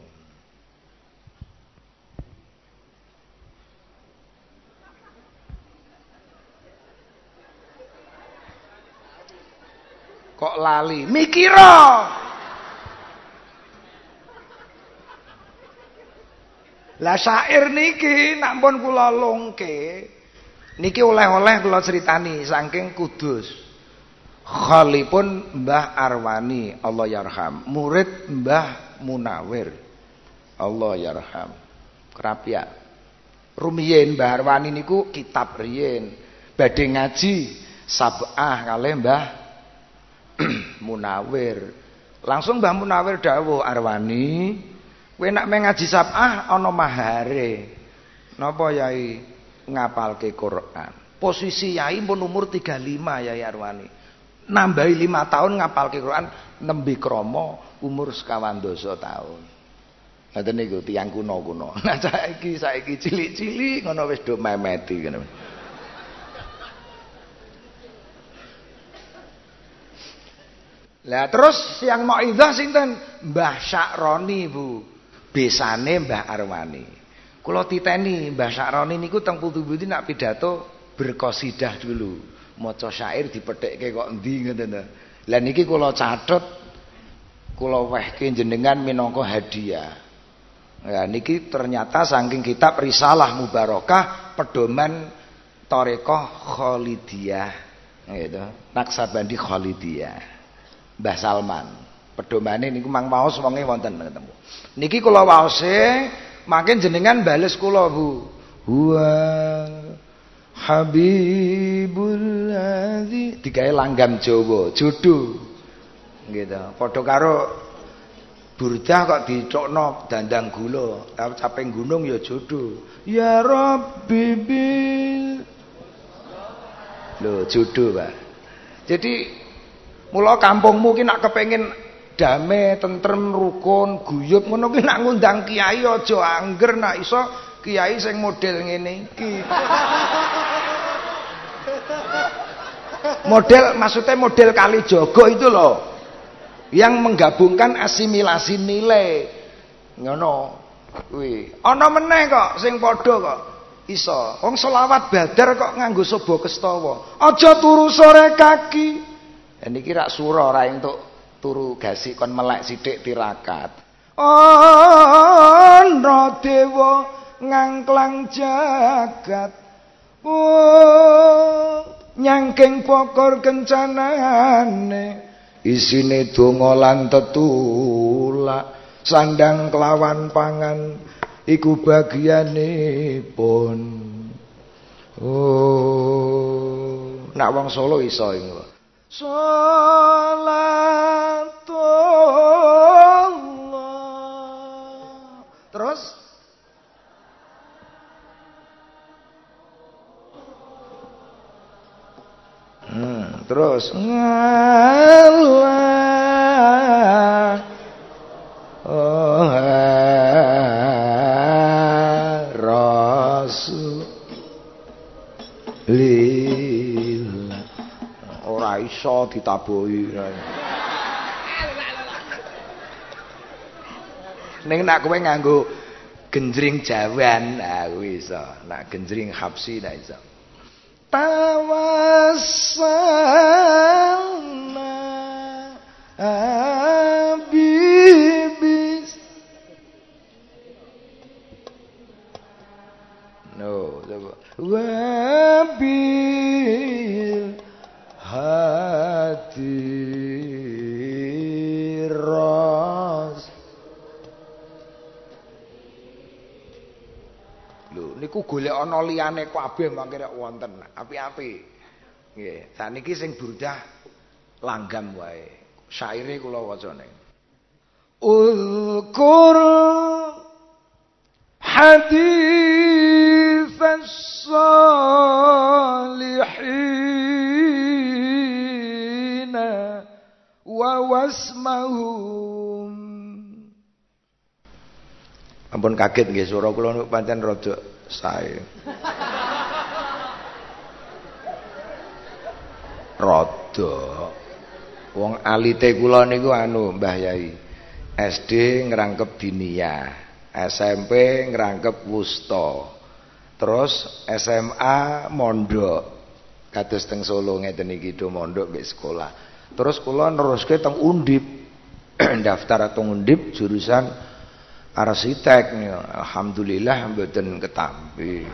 Kok lali mikira. Lah syair niki nak pun kula longke niki oleh-oleh kula critani saking Kudus. Khalipun Mbah Arwani Allah yarham, murid Mbah Munawir Allah yarham. Kerapia rumiyin Mbah Arwani niku kitab riyin badhe ngaji sab'ah kalih Mbah Munawir. Langsung Mbah Munawir dawuh, Arwani, kowe nek ngaji sab'ah ana mahare. Napa Yai? Ngapalke Quran. Posisi Yai pun umur tiga puluh lima Yai Arwani. Nambahi lima tahun ngapalke Quran, nembe krama umur sekawan dasa tahun. Ngoten niku tiyang kuno-kuno. Nah saiki saiki cilik-cilik ngono wis do memeti ngono. Lah terus yang mauizah sinten? Mbah Sya'roni, Bu. Besane Mbah Arwani. Kula titeni Mbah Sya'roni niku teng putu-putu nak pidato berqasidah dulu. Maca syair dipethikke kok endi ngoten to. Lah niki kula catet kula wehke jenengan minangka hadiah. Ya niki ternyata saking kitab Risalah Mubarakah pedoman Thariqah Khalidiyah gitu. Naksabandi Khalidiyah. Mbah Salman. Pedomane niku mang waos wonge wonten ketemu. Niki kula waose makin jenengan bales kula, Bu. Huwa Habibul ladzi digawe langgam Jawa, jodoh. Gitu. Padha karo Burdah kok dicokno dandang gula, caping gunung ya jodoh. Ya Rabbi bil lho jodoh, Pak. Jadi mula kampungmu ki nak kepengin damai, tentrem, rukun, guyub ngono ki nak ngundang kiai aja angger nak iso kiai sing model ngene iki. Model maksudnya model Kalijogo itu loh. Yang menggabungkan asimilasi nilai. Ngono kuwi. Ana meneh kok sing padha kok iso. Wong selawat badar kok nganggo sobo kestawa. Aja turu sore kaki. Niki rak sura ora entuk turu gasik kon melek sithik tirakat. ana dewa ngangklang jagat oh nyangking pokor kencanane isine donga lan tetulak sandang kelawan pangan iku bagianipun oh nak wong Solo iso iku salatullah terus hmm, terus ngalah oh rasul lillah ora iso ditabuhi ning nak kowe nganggo genjring jawan ah kuwi iso nak genjring habsi nak iso tawassalna abibis no wabil hadiras lho niku golek ana liyane kabeh mangke nek wonten apik-apik nggih saniki sing burdah langgam wae syaire kula wacane ulkur hadits as-salihin wa wasmahum ampun kaget nggih swara kula niku pancen rada sae rada wong alite kula niku anu Mbah Yai S D ngrangkep diniyah S M P ngrangkep wusta terus S M A mondok kados teng Solo ngeten iki do mondok mbek sekolah terus kula neruske teng Undip daftar teng Undip jurusan arsitek nih alhamdulillah mboten ketampi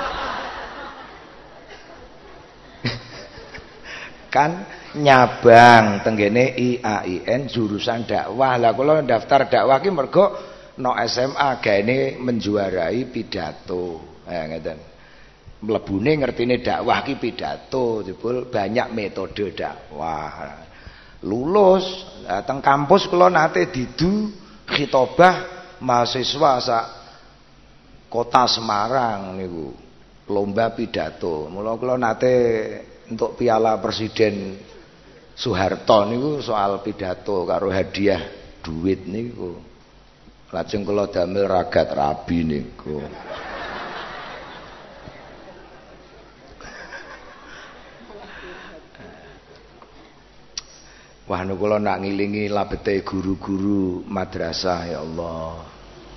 kan nyabang tenggene I A I N jurusan dakwah lah kula daftar dakwah ki mergo no S M A gaene menjuarai pidato ya ngeten mlebune ngertine dakwah ki pidato jebul banyak metode dakwah lulus teng kampus kula nate didu khitobah mahasiswa sak kota Semarang niku lomba pidato mula kula nate untuk piala presiden Soeharto niku soal pidato karo hadiah duit niku lajeng kula damel ragat rabi niku wah niku kula nak ngilingi labete guru-guru madrasah ya Allah.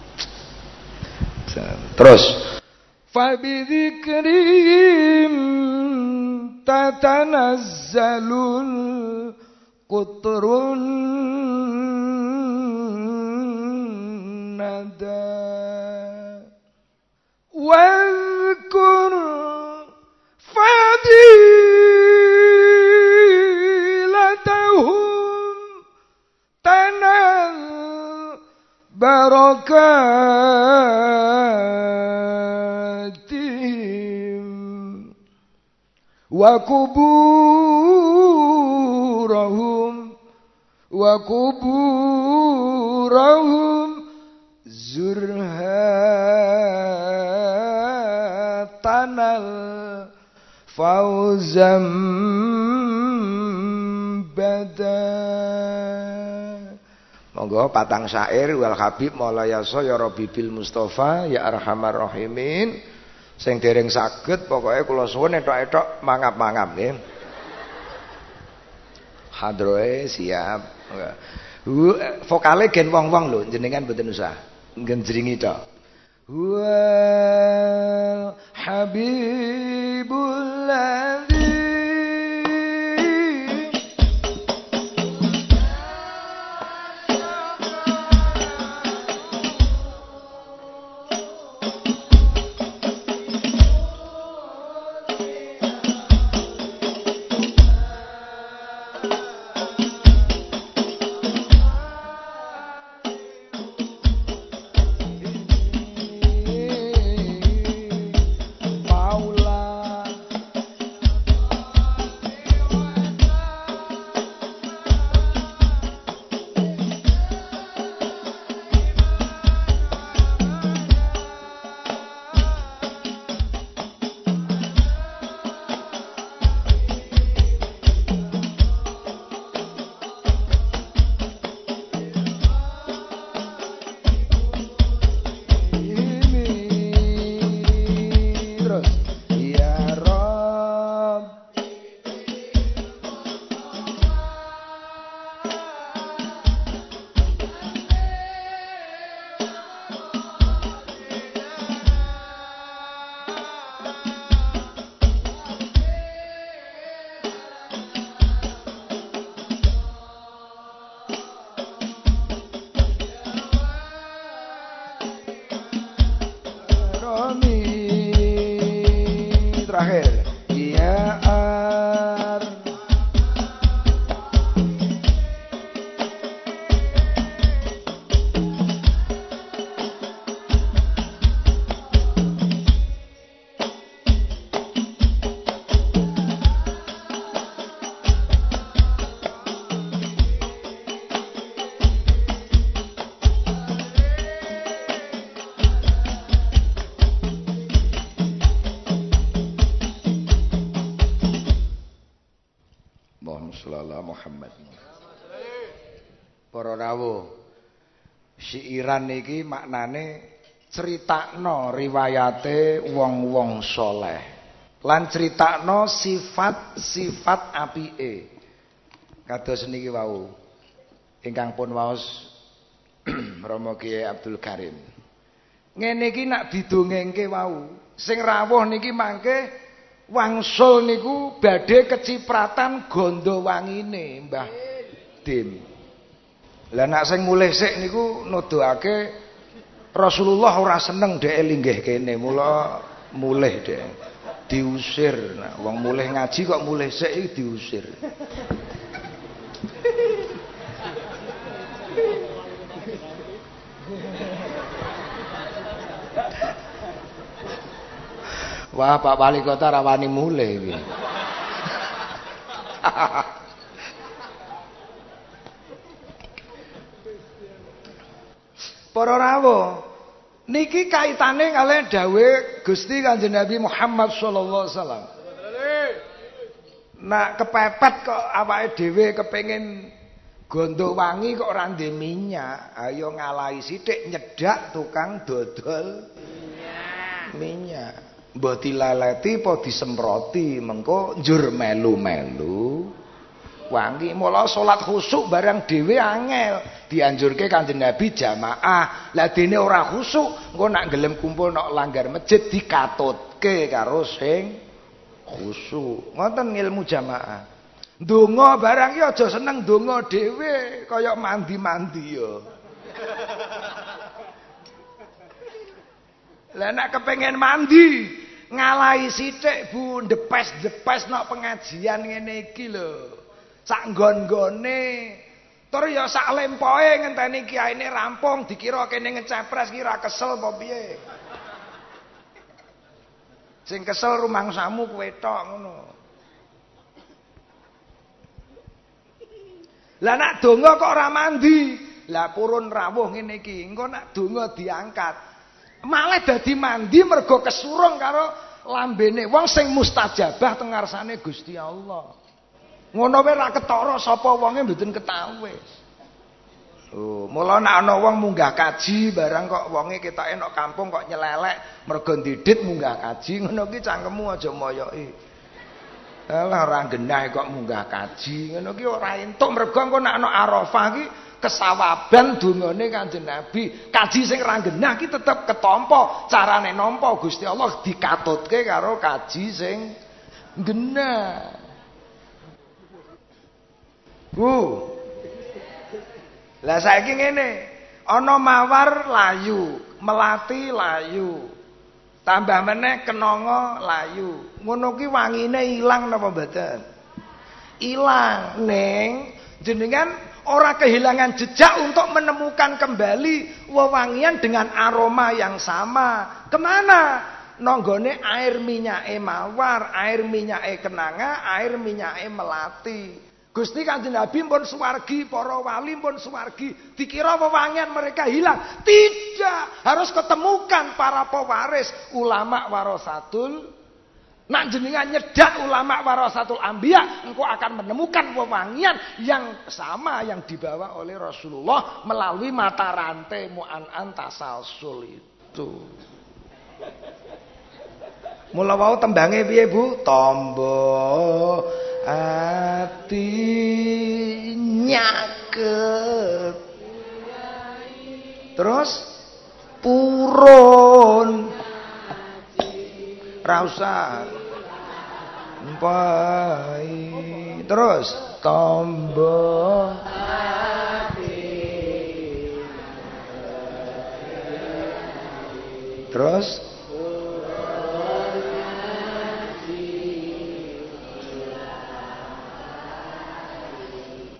Terus fa bidzikrim tatanazzalul qutrun nada wadhkur fadilatahum tanal barakatihim wa kuburahum wa kuburahum zurhatanal fauzam bada. Monggo patang syair wal habib maulayasa ya rabbi bil mustafa ya arhamar rahimin. Sing dereng saged pokoke kula suwun etok-etok mangap-mangap nggih. Hadroe siap. Vokale gen wong-wong lho jenengan mboten usah. Genjringi tok. Wal habibul ladzi terakhir. Ya ar Muhammad. Para rawuh, syiiran niki maknane critakno riwayate wong-wong soleh lan critakno sifat-sifat apike. Kados niki wau ingkang pun waos Rama Kyai Abdul Karim. Ngene iki nak didongengke wau, sing rawuh niki mangke wangsul niku badhe kecipratan gondo wangine Mbah Dim. Lah nek sing mulih sik niku nuduhake Rasulullah ora seneng dhek linggih kene, mula mulih dhek. Diusir. Nah, wong mulih ngaji kok mulih sik iki diusir. Wah, Pak Wali Kota rawani mulai iki. Para rawuh, niki kaitane kalih dawuh Gusti Kanjeng Nabi Muhammad sallallahu alaihi wasallam. Nak kepepet kok awake dhewe kepengin gondo wangi kok ora ndek minyak, ayo ngalahi sithik nyedak tukang dodol minyak. Minyak. Mbah dilaleti apa disemproti mengko njur melu-melu wangi. Mula salat khusuk barang dhewe angel, dianjurke Kanjeng Nabi jamaah. Lah dene ora khusuk, engko nak gelem kumpul nok langgar masjid dikatutke karo sing khusuk. Ngoten ilmu jamaah. Ndonga barang ki aja seneng ndonga dhewe kaya mandi-mandi ya. Lah nek kepengin mandi ngalahi sithik Bu, depes-depes nok pengajian ngene iki lho. Sak nggon-nggone tur ya sak lempoe ngenteni kiyaine rampung dikira kene ngecepres kira kesel apa piye. Sing kesel rumangsamu kowe tok ngono. Lah nek donga kok ora mandi, lah purun rawuh ngene iki, engko nek donga diangkat malah dadi mandi mergo kesurung karo lambene wong sing mustajabah teng ngarsane Gusti Allah. Ngono wae ra ketara sapa wonge mboten ketahuwe. Oh, mula nek ana wong munggah kaji barang kok wonge ketoke nek kampung kok nyelelek mergo ndidit munggah kaji, ngono ki cangkemmu aja moyoki. Alah ora genah kok munggah kaji, ngono ki ora entuk mergo engko nek ana Arafah ki kesawaban dungane Kanjeng Nabi. Kaji sing ra genah ki tetep ketampa, carane nampa Gusti Allah dikatutke karo kaji sing genah. Bu. Lah saiki ngene, ana mawar layu, melati layu. Tambah meneh kenanga layu. Ngono ki wangine ilang napa mboten? Ilang, ning jenengan ora kehilangan jejak untuk menemukan kembali wewangian dengan aroma yang sama. Kemana? Nonggone air minyake mawar, air minyake kenanga, air minyake melati. Gusti Kanjeng Nabi pun suwargi, para wali pun suwargi. Dikira wewangian mereka hilang. Tidak, harus ketemukan para pewaris, ulama warasatul. Nak jenengan nyedak ulama warasatul anbiya, engkau akan menemukan wewangian yang sama yang dibawa oleh Rasulullah melalui mata rantai mu'an'an tasalsul itu. Mula wau tembange piye Bu? Tombo ati nyaket. Terus purun ra usah mpai. Terus tombo ati. Terus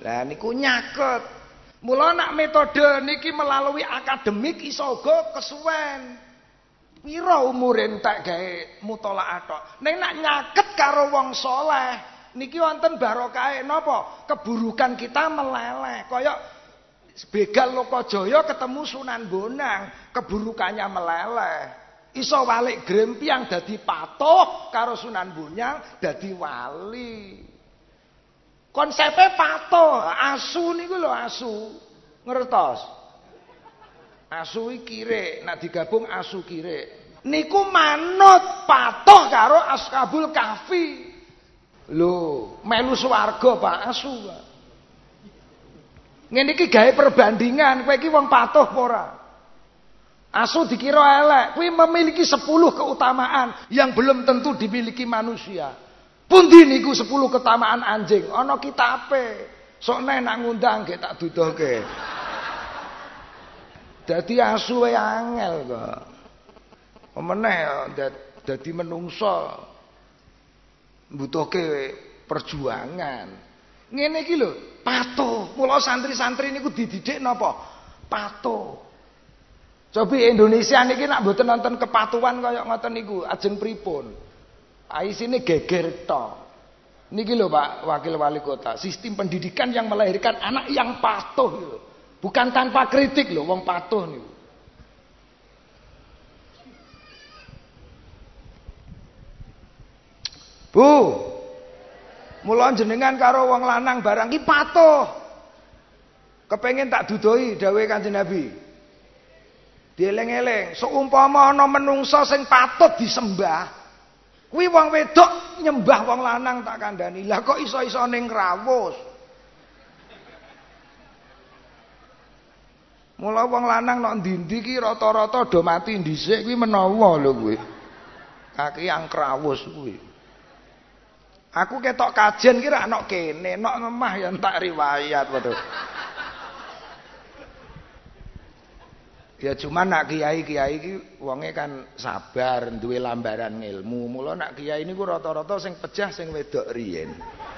Lah niku nyaket. Mula nak metode niki melalui akademik iso uga kesuwen. Pira umure entek gawe mutolaah tok. Ning nak nyaket karo wong saleh niki wonten barokahe napa? Keburukan kita meleleh. Kaya begal Lokajaya ketemu Sunan Bonang, keburukannya meleleh. Iso walik grempiang dadi patuh karo Sunan Bonang dadi wali. Konsepe patuh, asu niku lho asu. Ngertos? Asu iki kirik, nek digabung asu kirik. Niku manut patuh karo Ashabul Kahfi. Lho, melu swarga Pak asu, Pak. Ngene iki gawe perbandingan, kowe iki wong patuh apa ora? Asu dikira elek, kuwi memiliki sepuluh keutamaan yang belum tentu dimiliki manusia. Pundi niku sepuluh keutamaan anjing? Ana kitabe. Sok nek nak ngundang ge tak duduhke. Dadi asu wae angel kok. Meneh dadi menungso mbutuhke perjuangan. Ngene iki lho, patuh. Mula santri-santri niku dididik napa? Patuh. Coba Indonesia niki nak mboten nonton kepatuhan kaya ngoten niku, ajeng pripun? Aisine geger tok. Niki lho Pak Wakil Wali Kota, sistem pendidikan yang melahirkan anak yang patuh lho. Bukan tanpa kritik lho, wong patuh niku. Bu, mula jenengan karo wong lanang barang ki patuh. Kepengin tak dudohi dawuhe Kanjeng Nabi. Dieling-eling, seumpama ana menungsa sing patut disembah, kuwi wong wedok nyembah wong lanang tak kandhani. Lah kok iso-iso ning ngrawus. Mula wong lanang nek ndi-ndi ki rata-rata do mati dhisik kuwi menawa lho kuwi. Kaki yang krawus kuwi. Aku ketok kajen ki ra ana kene, nek lemah ya tak riwayat waduh. Ya cuma nak kiai-kiai ki wonge kan sabar, duwe lambaran ilmu. Mula nak kiai niku rata-rata sing pejah sing wedok riyen.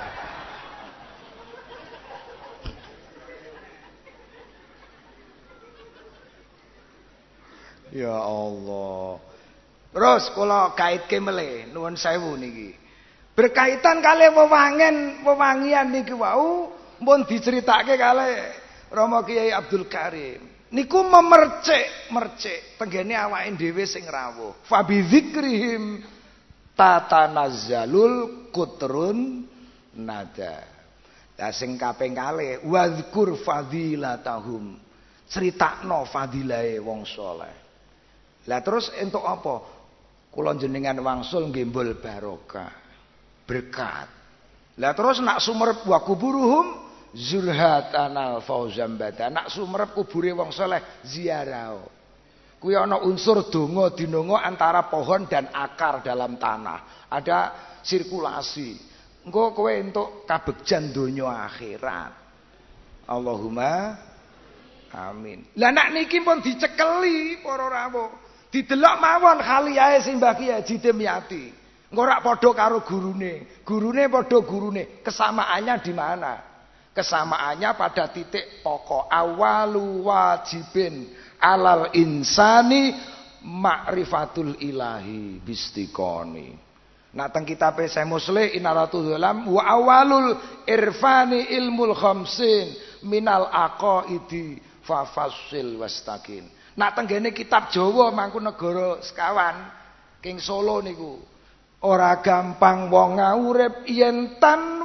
Ya Allah. Terus kula kaitke meleh, nuwun sewu niki. Berkaitan kali wewangen wewangian niki wau mun diceritake kali Rama Kiai Abdul Karim. Niku memercik, mercik tenggene awake dhewe sing rawuh. Fa bi dzikrihim tatanazzalul kutrun nada. Lah sing kaping kalih wadzkur fadilatahum. Critakno fadilahe wong saleh. Lah terus entuk apa? Kula jenengan wangsul nggembul barokah. Berkat. Lah terus nak sumerep wa kuburuhum zurhatan al fauzam bada. Nak sumerep kubure wong saleh ziarah. Kuwi ana unsur donga dinonga antara pohon dan akar dalam tanah. Ada sirkulasi. Engko kowe entuk kabegjan donya akhirat. Allahumma amin. Lah nak niki pun dicekeli para rawuh. Didelok mawon khaliyahe Simbah Ki Haji Dimyati. Engko rak padha karo gurune. Gurune padha gurune. Kesamaannya di mana? Kesamaannya pada titik pokok awalu wajibin alal insani ma'rifatul ilahi bistiqoni. Nah teng kitab Syekh Muslim Inaratul Dalam wa awalul irfani ilmul khamsin minal aqaidi fafasil wastaqin. Nah tenggene kitab Jawa Mangkunegara sekawan King Solo niku ora gampang wong urip yen tan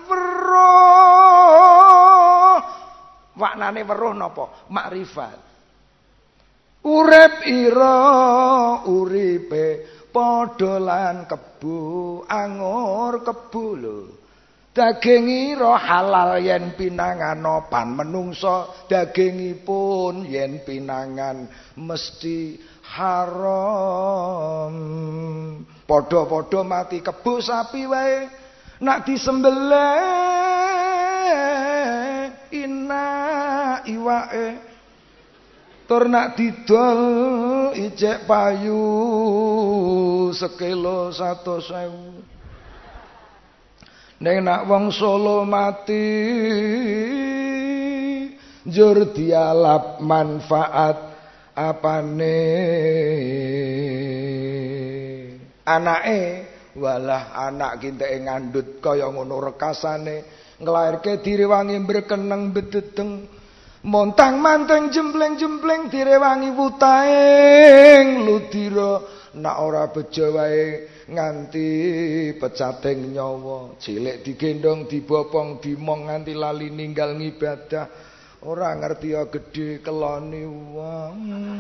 weruh. Maknane weruh napa? Makrifat. Urip ira uripe padha lan kebu anggur kebu lho. Daging ira halal yen pinangan nopan menungso dagingipun yen pinangan mesti haram. Padha-padha mati kebu sapi wae nak disembelih ina iwake tur nak didol ijek payu sekilo satus sewu. Nek nak wong Solo mati njur dialap manfaat apane anake walah anak kinteke ngandhut kaya ngono rekasane nglairke direwangi berkeneng bededeng montang manteng jempleng-jempleng direwangi wutaing ludira nak ora bejo wae nganti pecating nyawa cilik digendong dibopong dimong nganti lali ninggal ngibadah ora ngerti ya gedhe keloni wong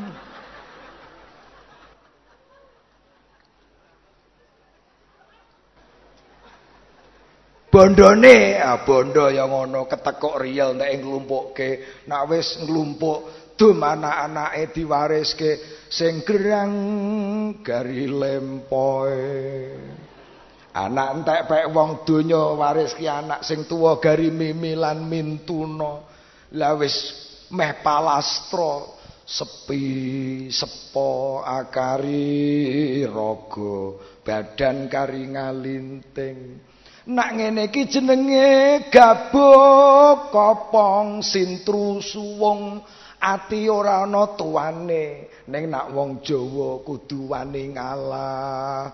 bondone ah bondo ya ngono ketekuk riyel nek nglumpukke nak wis nglumpuk dum anak-anake diwariske sing gerang gari lempoe anak entek pek wong donya waris ki anak sing tuwa gari mimilan mintuna la wis meh palastra sepi sepo akari raga badan kari ngalinting nak ngene iki jenenge gabuk kopong sintru suwung ati ora ana tuwane ning nak wong Jawa kudu wani ngalah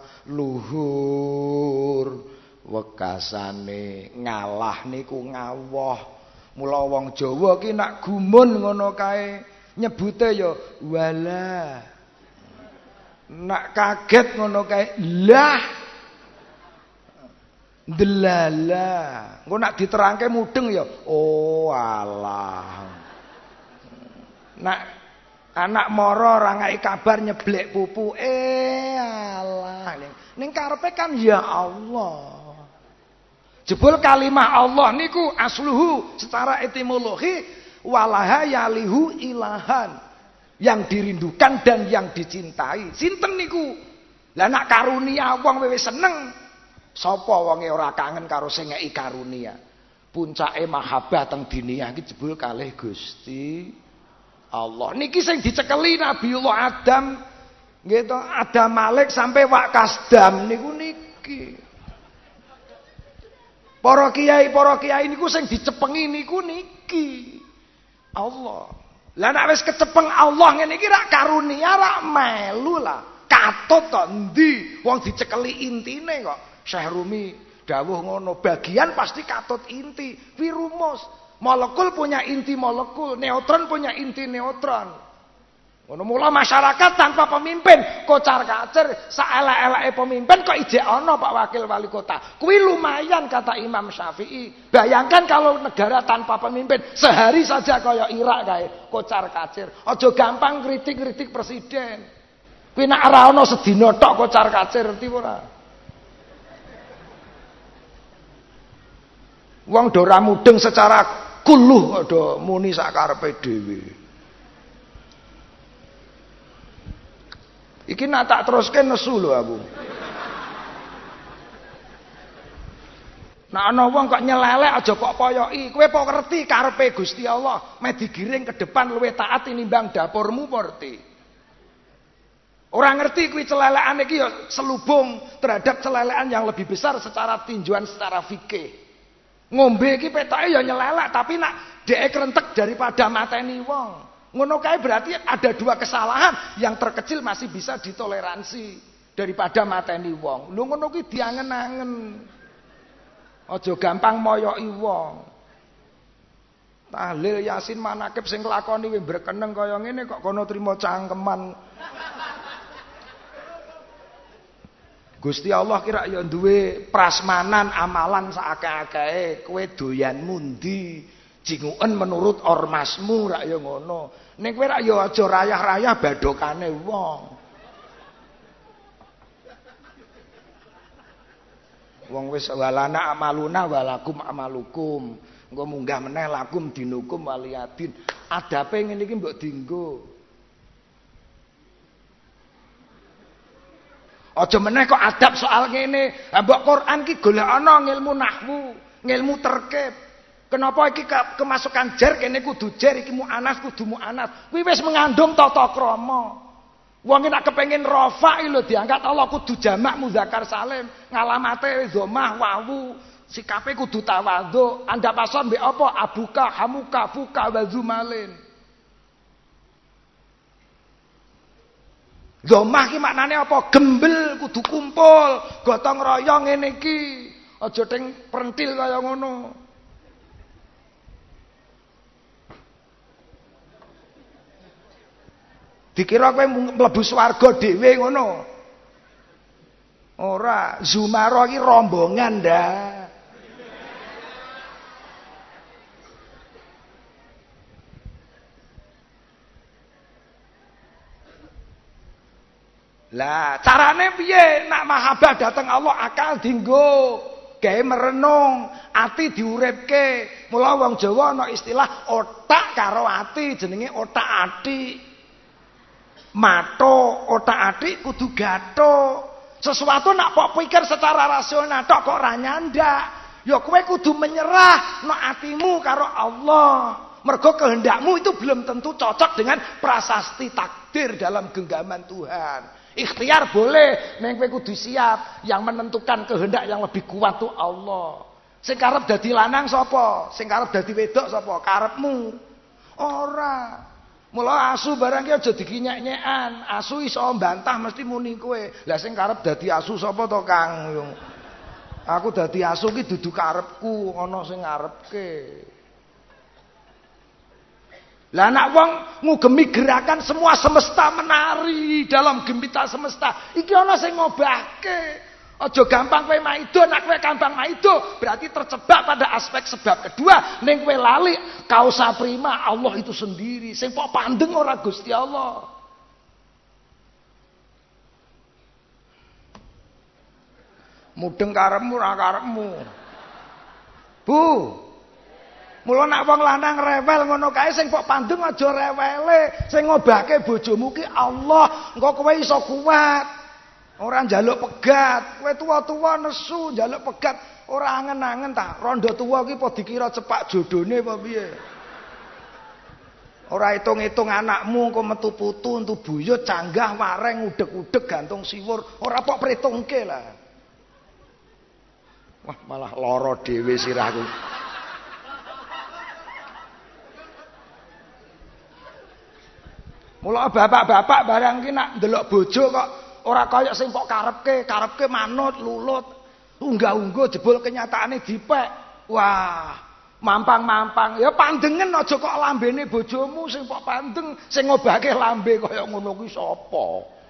luhur wekasane ngalah niku ngawoh mula wong Jawa ki nak gumun ngono kae nyebute ya wala nak kaget ngono kae lah delala engko nak diterangke mudeng ya oh alah nak anak moro ora ngai kabar nyeblek pupu eh alah ning karepe kan ya Allah jebul kalimah Allah niku asluhu secara etimologi walaha yalihu ilahan yang dirindukan dan yang dicintai sinten niku lah nak karunia wong wis seneng sapa wonge ora kangen karo sing ngeki karunia puncake mahabbah teng diniyah iki jebul kalih Gusti Allah niki sing dicekeli Nabiullah Adam nggih to Adam Malik sampai wak kasdam niku niki para kiai para kiai niku sing dicepengi niku niki Allah lah nek wis kecepeng Allah ngene iki rak karunia rak melu lah katut to endi wong dicekeli intine kok Syekh Rumi dawuh ngono bagian pasti katut inti virumus molekul punya inti molekul neutron punya inti neutron ngono mula masyarakat tanpa pemimpin kocar kacir saelek-eleke pemimpin kok ijek ana Pak Wakil Wali Kota kuwi lumayan kata Imam Syafi'i bayangkan kalau negara tanpa pemimpin sehari saja kaya Irak kae kocar kacir aja gampang kritik-kritik presiden kuwi nek ora ana sedina tok kocar kacir ngerti ora wong do ora mudeng secara kuluh do muni sakarepe dhewe. Iki nak tak teruske nesu lho aku. Nah ana wong kok nyelelek aja kok poyoki. Kowe kok ngerti karepe Gusti Allah, meh digiring ke depan luwih taat tinimbang dapurmu ngerti. Orang ngerti kuwi celelekan iki ya selubung terhadap celelekan yang lebih besar secara tinjauan secara fikih. Ngombe iki petoke ya nyelelek tapi nak dhek krentek daripada mateni wong. Ngono kae berarti ada dua kesalahan yang terkecil masih bisa ditoleransi daripada mateni wong. Lho ngono kuwi diangen-angen. Aja gampang moyoki wong. Tahlil Yasin manakib sing nglakoni wis berkeneng kaya ngene kok kono trimo cangkeman. Gusti Allah kira ya duwe prasmanan amalan sakake-akehe kowe doyan mundi jinguken menurut ormasmu rak ya ngono ning kowe rak ya aja rayah-rayah badokane wong wong wis walana amaluna walakum amalukum engko munggah meneh lakum dinukum waliyadin adape ngene iki mbok dienggo aja meneh kok adab soal ngene. Mbok Quran ki golek ana ngilmu nahwu, ngilmu terkib. Kenapa iki ke, kemasukan jar kene kudu jar iki muannas kudu muannas. Kuwi wis mengandung tata krama. Wong nek kepengin rafa lho diangkat Allah kudu jamak muzakkar salim, ngalamate dhammah wawu Sikape kudu tawadhu. Anda pason mbek apa? Abuka, hamuka, fuka wa zumalin. Domah ki maknane apa? Gembel kudu kumpul, gotong royong ngene iki. Aja teng prentil kaya ngono. Dikira kowe mlebu swarga dhewe ngono. Ora, Zumara iki rombongan ndak. Lah, carane piye? Nak mahabbah dateng Allah akal dinggo, gawe merenung, ati diuripke. Mula wong Jawa ana istilah otak karo ati, jenenge otak-atik. Mato, otak-atik kudu gathuk. Sesuatu nak kok pikir secara rasional tok kok ora nyandak. Ya kowe kudu menyerah no atimu karo Allah. Mergo kehendakmu itu belum tentu cocok dengan prasasti takdir dalam genggaman Tuhan. Ikhtiar boleh, neng kowe kudu siap. Yang menentukan kehendak yang lebih kuat tuh Allah. Sing karep dadi lanang sapa? Sing karep dadi wedok sapa? Karepmu. Ora. Mula asu barang ki aja dikinyek-nyekan. Asu iso mbantah mesti muni kowe. Lah sing karep dadi asu sapa to, Kang? Aku dadi asu ki dudu karepku, ana sing ngarepke. Lah anak wong ngugemi gerakan semua semesta menari dalam gembita semesta. Iki ana sing ngobahke. Aja gampang kowe maido, nek kowe gampang maido berarti terjebak pada aspek sebab kedua. Ning kowe lali kausa prima Allah itu sendiri. Sing kok pandeng ora Gusti Allah. Mudeng karepmu ora karepmu. Bu, mula nak wong lanang rewel ngono kae sing kok pandeng aja rewele. Sing ngobahke bojomu ki Allah, engko kowe iso kuat. Ora njaluk pegat. Kowe tuwa-tuwa nesu njaluk pegat, ora angen-angen ta. Rondo tuwa ki apa dikira cepak jodone apa piye? Ora hitung-hitung anakmu engko metu putu, entu buyut, canggah, wareng, udeg-udeg, gantung siwur, ora kok perhitungke lah. Wah, malah lara dhewe sirahku. Mula bapak-bapak barang ki nak ndelok bojo kok ora kaya sing kok karepke, karepke manut, lulut, unggah-ungguh jebul kenyataane dipek. Wah, mampang-mampang. Ya pandengen aja kok lambene bojomu sing kok pandeng, sing ngobahke lambe kaya ngono kuwi sapa?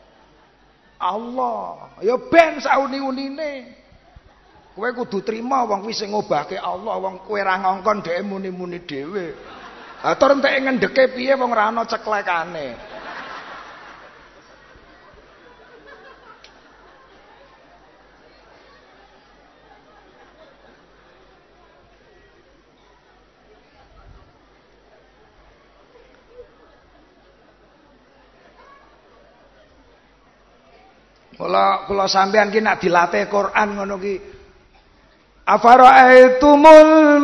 Allah. Ya ben sauni-unine. Kowe kudu trima wong kuwi sing ngobahke Allah, wong kowe ra ngongkon dhek muni-muni dhewe. Ha tur entek ngendheke piye wong ora ana ceklekane. Kula kula sampean ki nak dilatih Quran ngono ki. Afara'aitumul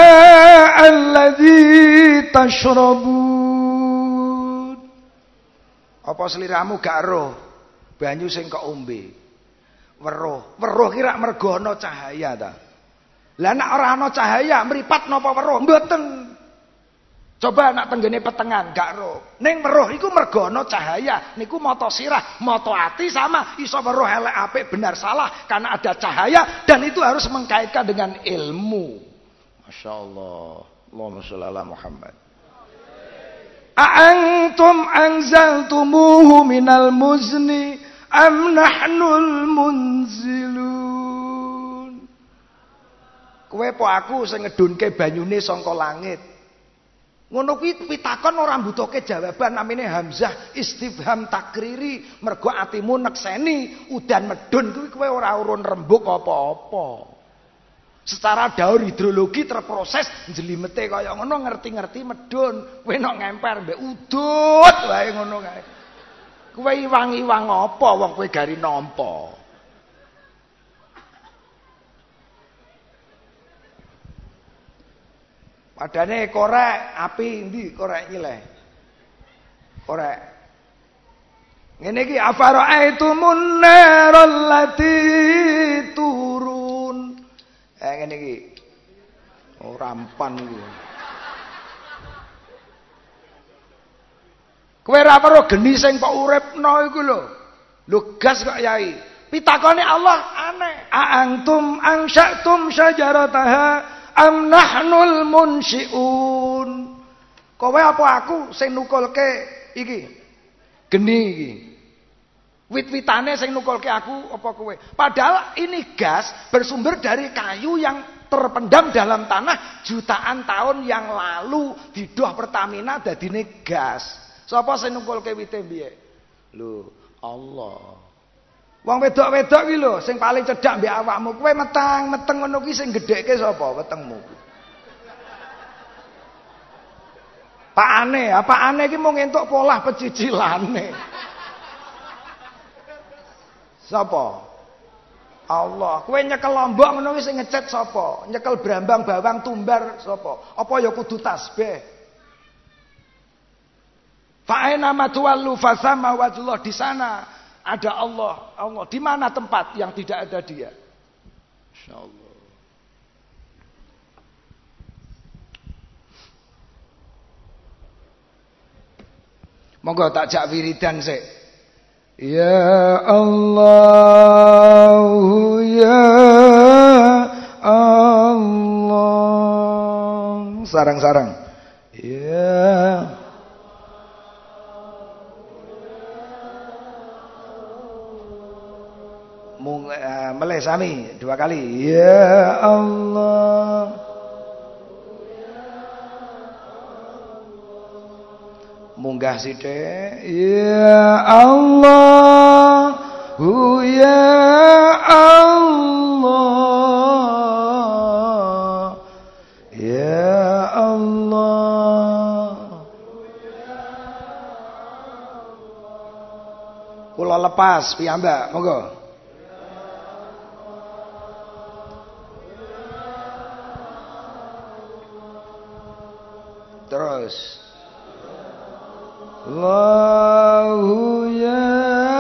ma'alladzi tashrabun. Apa sliramu gak roh banyu sing kok ombe? Weruh. Weruh ki rak mergo ana cahaya ta. Lah nek ora ana cahaya mripat napa weruh? Mboten. Coba nak tenggene petengan gak roh. Ning weruh iku mergo ana cahaya. Niku mata sirah, mata ati sama iso weruh elek apik benar salah karena ada cahaya dan itu harus mengkaitkan dengan ilmu. Masyaallah. Allahumma shalli ala Muhammad. A'antum anzaltumuhu minal muzni am nahnul munzilun. Kowe po aku sing ngedunke banyune saka langit. Ngono kuwi pitakon ora mbutuhke jawaban, namine hamzah istifham takriri. Mergo atimu nekseni udan medun kuwi kowe ora urun rembug apa-apa. Secara daur hidrologi terproses njlimete kaya ngono, ngerti-ngerti medun. Kowe nek ngemper mbek udut wae ngono kae. Kowe iwang-iwang apa wong kowe gari nampa. Padane korek api endi korek nyileh. Korek. Ngene iki afara'aitumun narallati turun. Eh ngene iki. Oh rampan iki. Kowe ora weruh geni sing kok uripno iku lho. Lho gas kok yai. Pitakone Allah aneh. A antum ansyatum syajarataha am nahnul munsyiun. Kowe apa aku sing nukulke iki? Geni iki. Wit-witane sing nukulke aku apa kowe? Padahal ini gas bersumber dari kayu yang terpendam dalam tanah jutaan tahun yang lalu didoh Pertamina dadine gas. Sapa sing nukulke wite piye? Lho, Allah. Wong wedok-wedok ki lho sing paling cedhak mbek awakmu. Kowe metang-meteng ngono ki sing gedhekke sapa wetengmu? Pakane, apa ane ki mung entuk polah pecicilane. Sapa? Allah. Kowe nyekel lombok ngono ki sing ngecet sapa? Nyekel brambang bawang tumbar sapa? Apa ya kudu tasbih? Fa'aina matuwallu fasama wajhullah, di sana ada Allah. Allah di mana tempat yang tidak ada Dia? Insyaallah. Monggo tak jak wiridan sik. Ya Allah, ya Allah. Sarang-sarang. Ya Mung uh, meleh sami dua kali. Ya Allah. Munggah sithik. Ya Allah. Hu ya Allah. Ya Allah. Kula lepas piyambak, monggo. Terus Allahu ya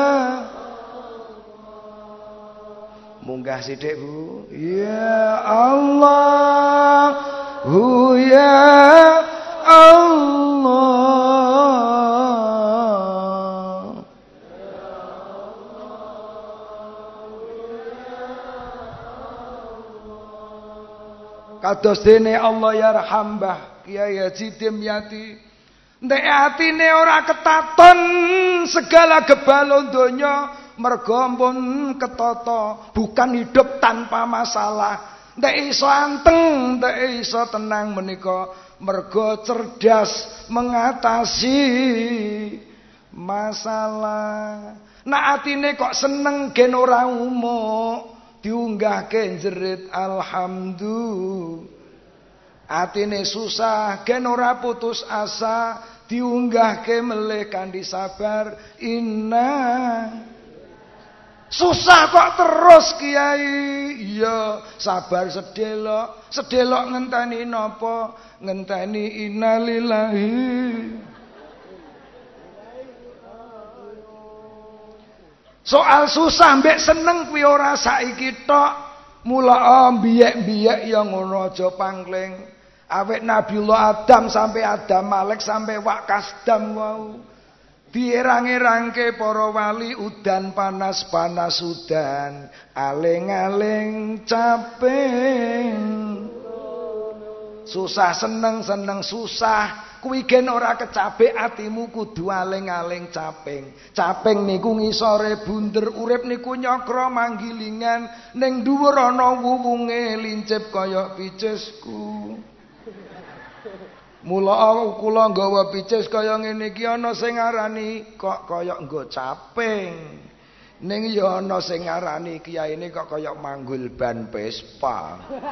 munggah sithik Bu. Ya Allah hu ya Allah. Kados dene Allah yarham Mbah Kiai Haji Dimyati, nek atine ora ketaton segala gebalo donya mergo ampun ketata, bukan hidup tanpa masalah. Nek iso anteng, nek iso tenang menika mergo cerdas mengatasi masalah. Nek atine kok seneng gen ora umuk, diunggahke jerit alhamdulillah. Atine susah gen ora putus asa, diunggahke melih kanthi sabar. Inna susah kok terus Kiai. Iya, sabar sedelok. Sedelok ngenteni napa? Ngenteni innalillahi. Soal susah mbek seneng kuwi ora saiki tok. Mula mbiyek-mbiyek ya ngono aja pangling. Awet Nabiullah Adam sampai Adam Malik sampai Wak Kasdam wau. Dierang-erangke para wali udan panas-panas udan, aling-aling caping. Susah seneng seneng susah, kuwi gen ora kecabe atimu kudu aling-aling caping. Caping niku ngisore bunder, urip niku nyokro manggilingan, ning dhuwur ana wuwunge lincip kaya picisku. Mula kula nggawa picis kaya ngene iki ana sing ngarani kok kaya nggo caping. Ning ya ana sing ngarani kiyaine kok kaya manggul ban Vespa.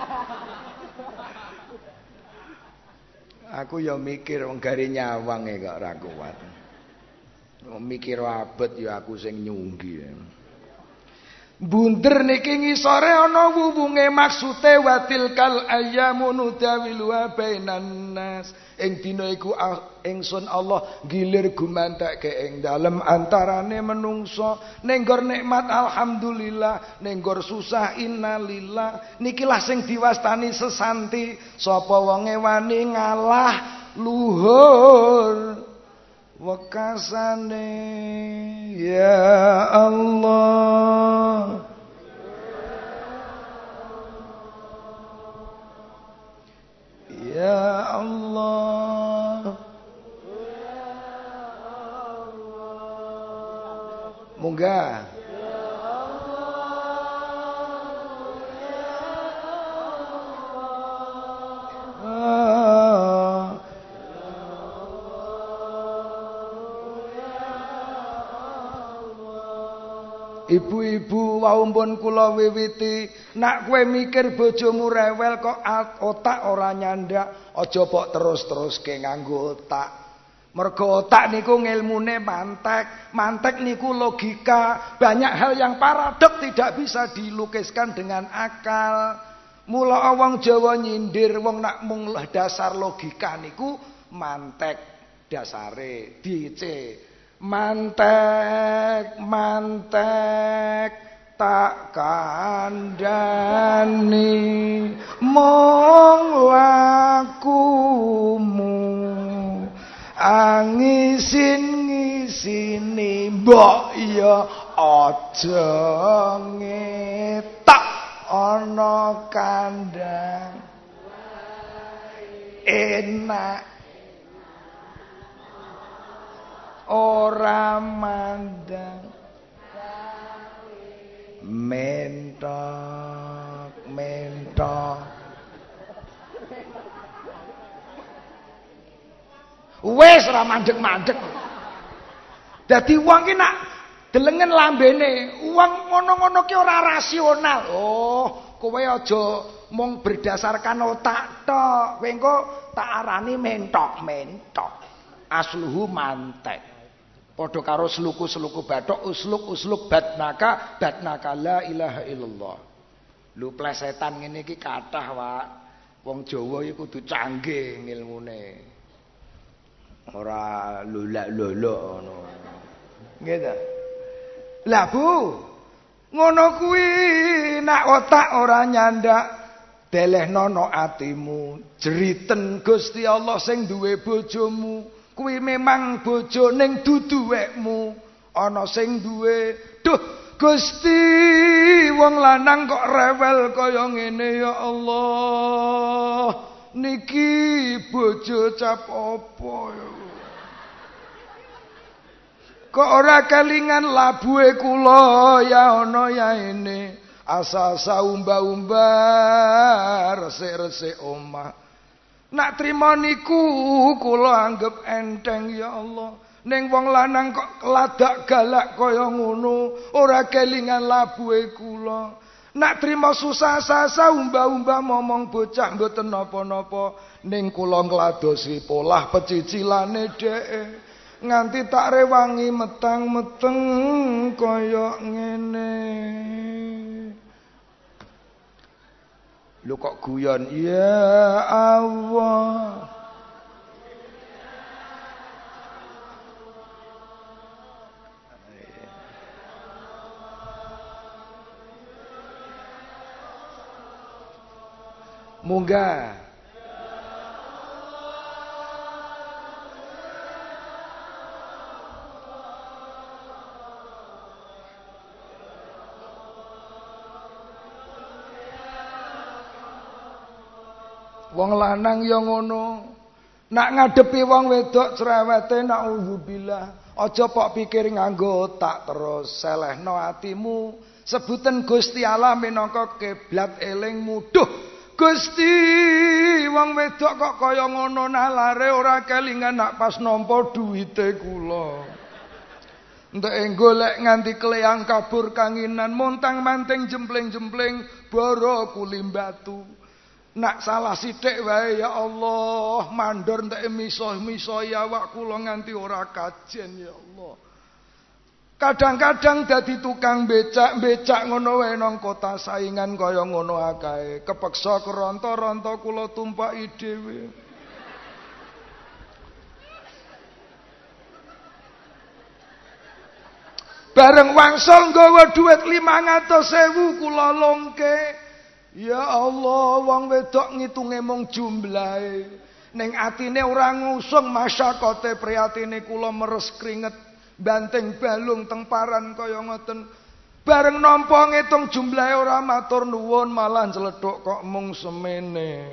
Aku ya mikir wong gare nyawange kok ora kuat. Mikir abet ya aku sing nyunggi. Bunder niki ngisore ana wuwunge maksude watilkal ayyamu nudawiluha bainan nas. Ing dina iku ingsun Allah gilir gumantekke ing dalem antarane menungso. Ning nggon nikmat alhamdulillah, ning nggon susah innalillah. Nikilah sing diwastani sesanti. Sapa wonge wani ngalah luhur wekasane ya Allah. Ya Allah. Munggah. Ibu-ibu waumpun kula wiwiti, nak kowe mikir bojomu rewel kok otak ora nyandak, aja pok terus-teruske nganggo otak. Mergo otak niku ngilmune mantek, mantek niku logika, banyak hal yang paradok tidak bisa dilukiskan dengan akal. Mula wong Jawa nyindir wong nak mung dasar logika niku mantek dasare dice. Mantek mantek tak kandhani mung lakumu angisin-ngisini mbok ya aja ngetak ana kandhang enak ora mandang mentok mentok wis ora mandeg-mandeg. Dadi wong ki nak delengen lambene, wong ngono-ngono ki ora rasional. Oh, kowe aja mung berdasarkan otak tok. Kowe engko tak arani mentok-mentok. Asluhu mantek. Padha karo sluku-sluku bathok, usluk-usluk batnaka, batnaka la ilaha illallah. Lu plesetan ngene iki kathah, Pak. Wong Jawa iku kudu canggih ngilmune. Ora lolak-lolok ngono. Nggih ta? Lah Bu, ngono kuwi nak otak ora nyandak, delehno no atimu, jeriten Gusti Allah sing duwe bojomu. Kuwi memang bojo ning dudu wekmu, ana sing duwe. Duh, Gusti, wong lanang kok rewel kaya ngene ya Allah. Niki bojo cap apa ya? Kok ora kelingan labuhe kula ya ana ya ini. Asa-asa umba-umba resik-resik omah. Nak trima niku kula anggap enteng ya Allah. Ning wong lanang kok ladak galak kaya ngono, ora kelingan labuhe kula. Nak trima susah sasa umba-umba momong bocah mboten napa-napa, ning kula ngladosi polah pecicilane dheke. Nganti tak rewangi metang-meteng kaya ngene. Lu kok guyon ya Allah. Munggah. Wong lanang ya ngono. Nak ngadepi wong wedok cerewete naudzubillah, aja pok pikir nganggo otak terus, selehno atimu. Sebutan Gusti Allah minangka kiblat elingmu. Duh, Gusti, wong wedok kok kaya ngono nalare ora kelingan nak pas nampa duwite kula. Entek golek nganti kleyang kabur kanginan, montang-manting jempleng-jempleng boro kulimbatu. Nak salah sithik wae ya Allah, mandor entek misoh-misoh awak kula nganti ora kajen ya Allah. Kadang-kadang dadi tukang becak-becak ngono wae nang kota saingan kaya ngono akae. Kepeksa keronto-ronto kula tumpaki dhewe. Bareng wangsul nggawa dhuwit limang atus ewu kula longke. Ya Allah, wong wedok ngitunge mung jumlahe. Ning atine ora ngusung masyakote priyatine kula meres kringet, banteng balung temparan kaya ngoten. Bareng nampa ngitung jumlahe ora matur nuwun, malah njledhok kok mung semene.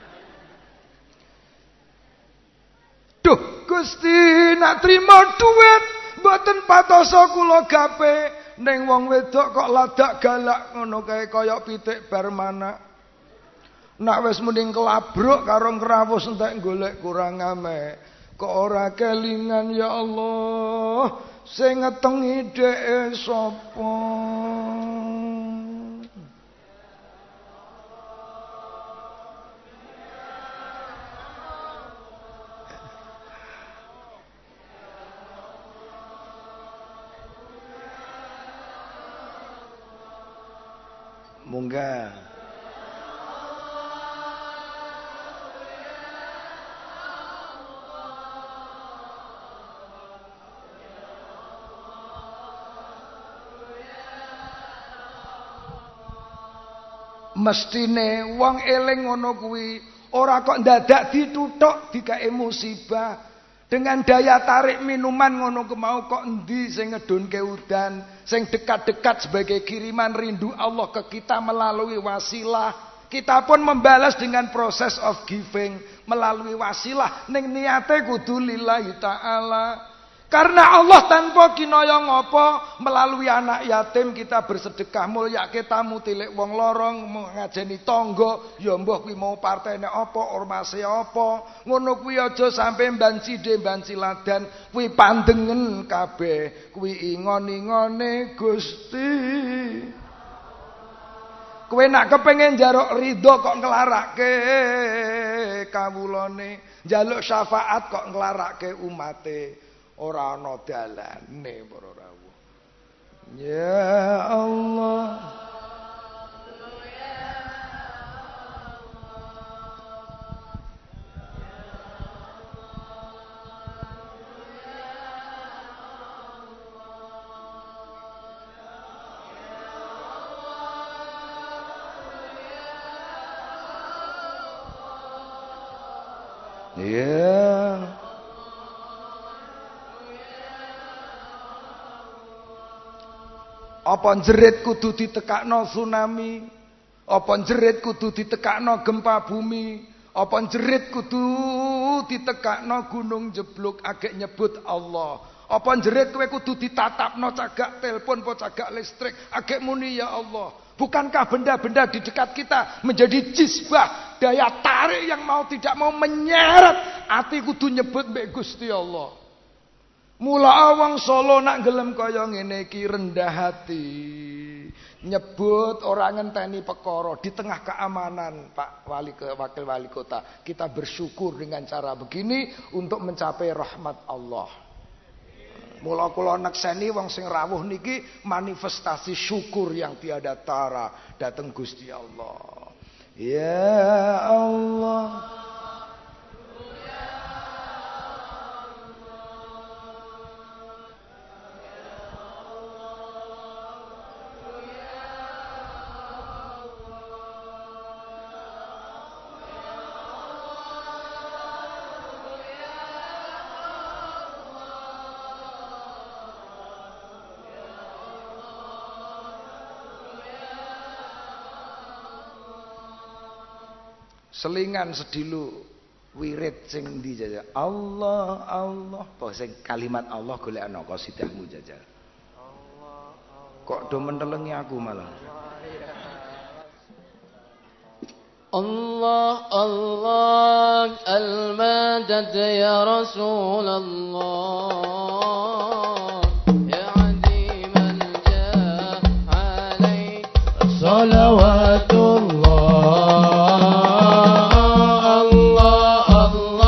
Duh, Gusti, nak trima dhuwit mboten patoso kula gape. Ning wong wedok kok ladak galak ngono kae kaya pitik bar manak. Nak wis mending kelabruk karo ngrawus entek golek kurang ame. Kok ora kelingan ya Allah, sing ngetengi dheke sapa? Munggah. Mestine wong eling ngono kuwi ora kok ndadak dituthuk dikae musibah. Dengan daya tarik minuman ngono kemau kok endi sing ngedunke udan, sing dekat-dekat sebagai kiriman rindu Allah ke kita melalui wasilah. Kita pun membalas dengan proses of giving melalui wasilah. Ning niate kudu lillahi ta'ala. Karena Allah tanpa kinaya ngopo, melalui anak yatim kita bersedekah, mulyake tamu tilik wong lorong, ngajeni tangga, ya mbah kuwi mau partene apa, ormase apa. Ngono kuwi aja sampe mbanci de mbanci ladan, kuwi pandengen kabeh, kuwi ingon-ingone Gusti. Kowe nak kepengin njaluk ridho kok nglarake kawulane, njaluk syafaat kok nglarake umate. Ora ana dalane para rawuh. Ya Allah. Ya apa jerit kudu ditekakno tsunami, apa jerit kudu ditekakno gempa bumi, apa jerit kudu ditekakno gunung jeblok agek nyebut Allah, apa jerit kowe kudu ditatapno cagak telepon po cagak listrik agek muni ya Allah. Bukankah benda-benda di dekat kita menjadi jizbah, daya tarik yang mau tidak mau menyeret ati kudu nyebut mbek Gusti Allah. Mula wong Solo nak gelem kaya ngene iki rendah hati. Nyebut orang ngenteni perkara di tengah keamanan, Pak Wali ke Wakil Wali Kota. Kita bersyukur dengan cara begini untuk mencapai rahmat Allah. Mula kula nekseni wong sing rawuh niki manifestasi syukur yang tiada tara dateng Gusti Allah. Ya Allah. Selingan sedilu wirid sing ndi jajal. Allah Allah, apa sing kalimat Allah golekno qasidahmu jajal. Allah Allah. Kok do mentelengi aku malah. Allah Allah al-madad ya Rasulullah ya adiman ja alaik salawatullah.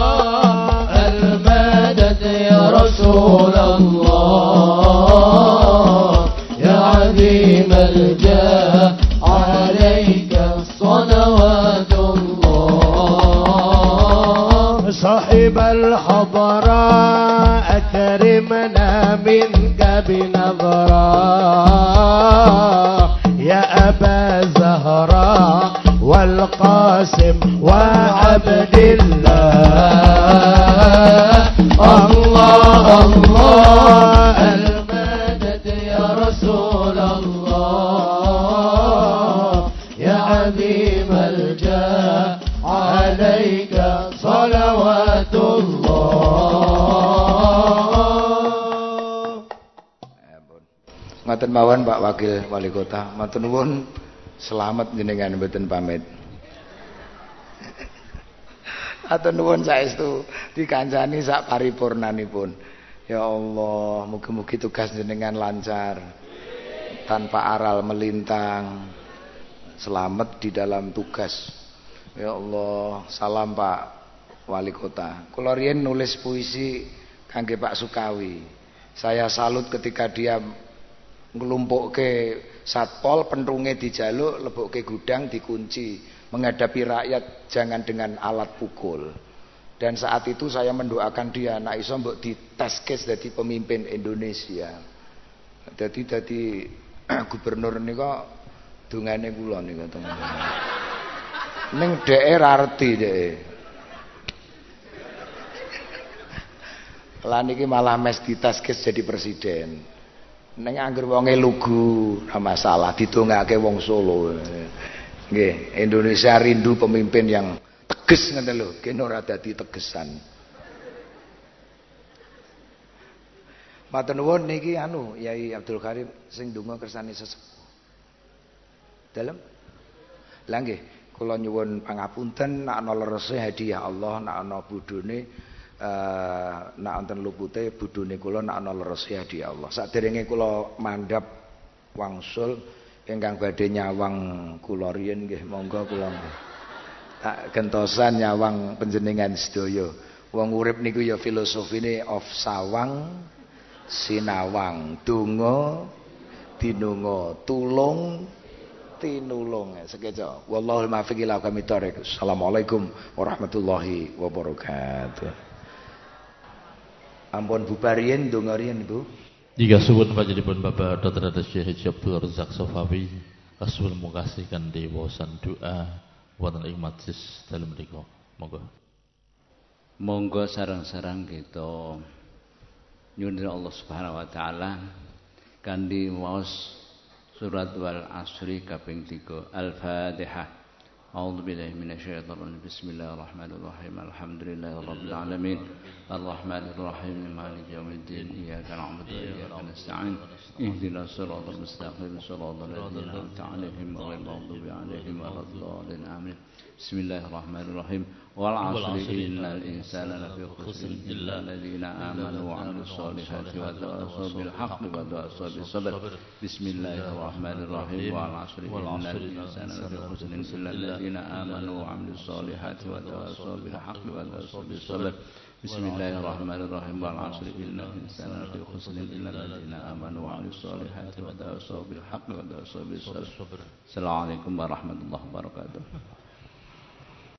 رسول الله الخضرا أكرمنا منك بنظرا يا أبا زهراء والقاسم وعبد الله الله الله المدد يا رسول الله يا عظيم الجاه عليك صلوات الله. Ngaten mawon Pak Wakil Wali Kota, matur nuwun, selamat jenengan mboten pamit. Atur nuwun saestu dikancani sak paripurnanipun. Ya Allah, mugi-mugi tugas jenengan lancar, tanpa aral melintang, selamat di dalam tugas. Ya Allah, salam Pak Wali Kota. Kula riyen nulis puisi kangge Pak Sukawi. Saya salut ketika dia ngelumpukke satpol, pentunge dijaluk, lebokke gudang dikunci, menghadapi rakyat jangan dengan alat pukul. Dan saat itu saya mendoakan dia, nak iso mbok diteskes dadi pemimpin Indonesia. Dadi dadi gubernur nika dungane kula nika teman-teman. Ning dheke ra arti dheke. Lah niki malah mes diteskes jadi presiden. Neng angger wonge lugu ora masalah, didongake wong Solo. Nggih, Indonesia rindu pemimpin yang tegas ngoten lho, kene ora dadi tegesan. Matur nuwun niki anu Yai Abdul Karim sing donga kersane sesepuh. Dalem? Lah nggih, kula nyuwun pangapunten nek ana lerese hadiah Allah, nek ana bodhone Uh, nak wonten lupute budune kula nak ana leres hadiah Allah. Saderenge kula mandhap wangsul ingkang badhe nyawang kula riyin nggih monggo kula tak gentosan nyawang panjenengan sedaya. Wong urip niku ya filosofine of sawang sinawang, donga dinunga, tulung tinulung. Sekeca. Wallahul muwaffiq ila aqwamit thoriq. Assalamualaikum warahmatullahi wabarakatuh. Ampun bubarien dongarien Ibu. Jika suwun panjenengan Bapak Doktor Syekh Abdul Razak Sofawi kasul mukasihkan di wawasan doa wonten ing majlis dalem mriku. Monggo. Monggo sareng-sareng kita nyuwun Allah Subhanahu wa taala kanthi maos surat wal asri kaping tiga Al-Fatihah. أعوذ بالله من الشيطان الرجيم بسم الله الرحمن الرحيم الحمد لله رب العالمين الرحمن الرحيم مالك يوم الدين إياك نعبد وإياك نستعين اهدنا الصراط المستقيم صراط الذين أنعمت عليهم غير المغضوب عليهم ولا الضالين آمين بسم الله الرحمن الرحيم والعصر إن الإنسان لفي خسر إلا الذين آمنوا وعملوا الصالحات وتواصوا بالحق وتواصوا بالصبر بسم الله الرحمن الرحيم والعصر إن الإنسان لفي خسر إلا الذين آمنوا وعملوا الصالحات وتواصوا بالحق وتواصوا بالصبر بسم الله الرحمن الرحيم والعصر إن الإنسان لفي خسر إلا الذين آمنوا وعملوا الصالحات وتواصوا بالحق وتواصوا بالصبر. السلام عليكم ورحمة الله وبركاته.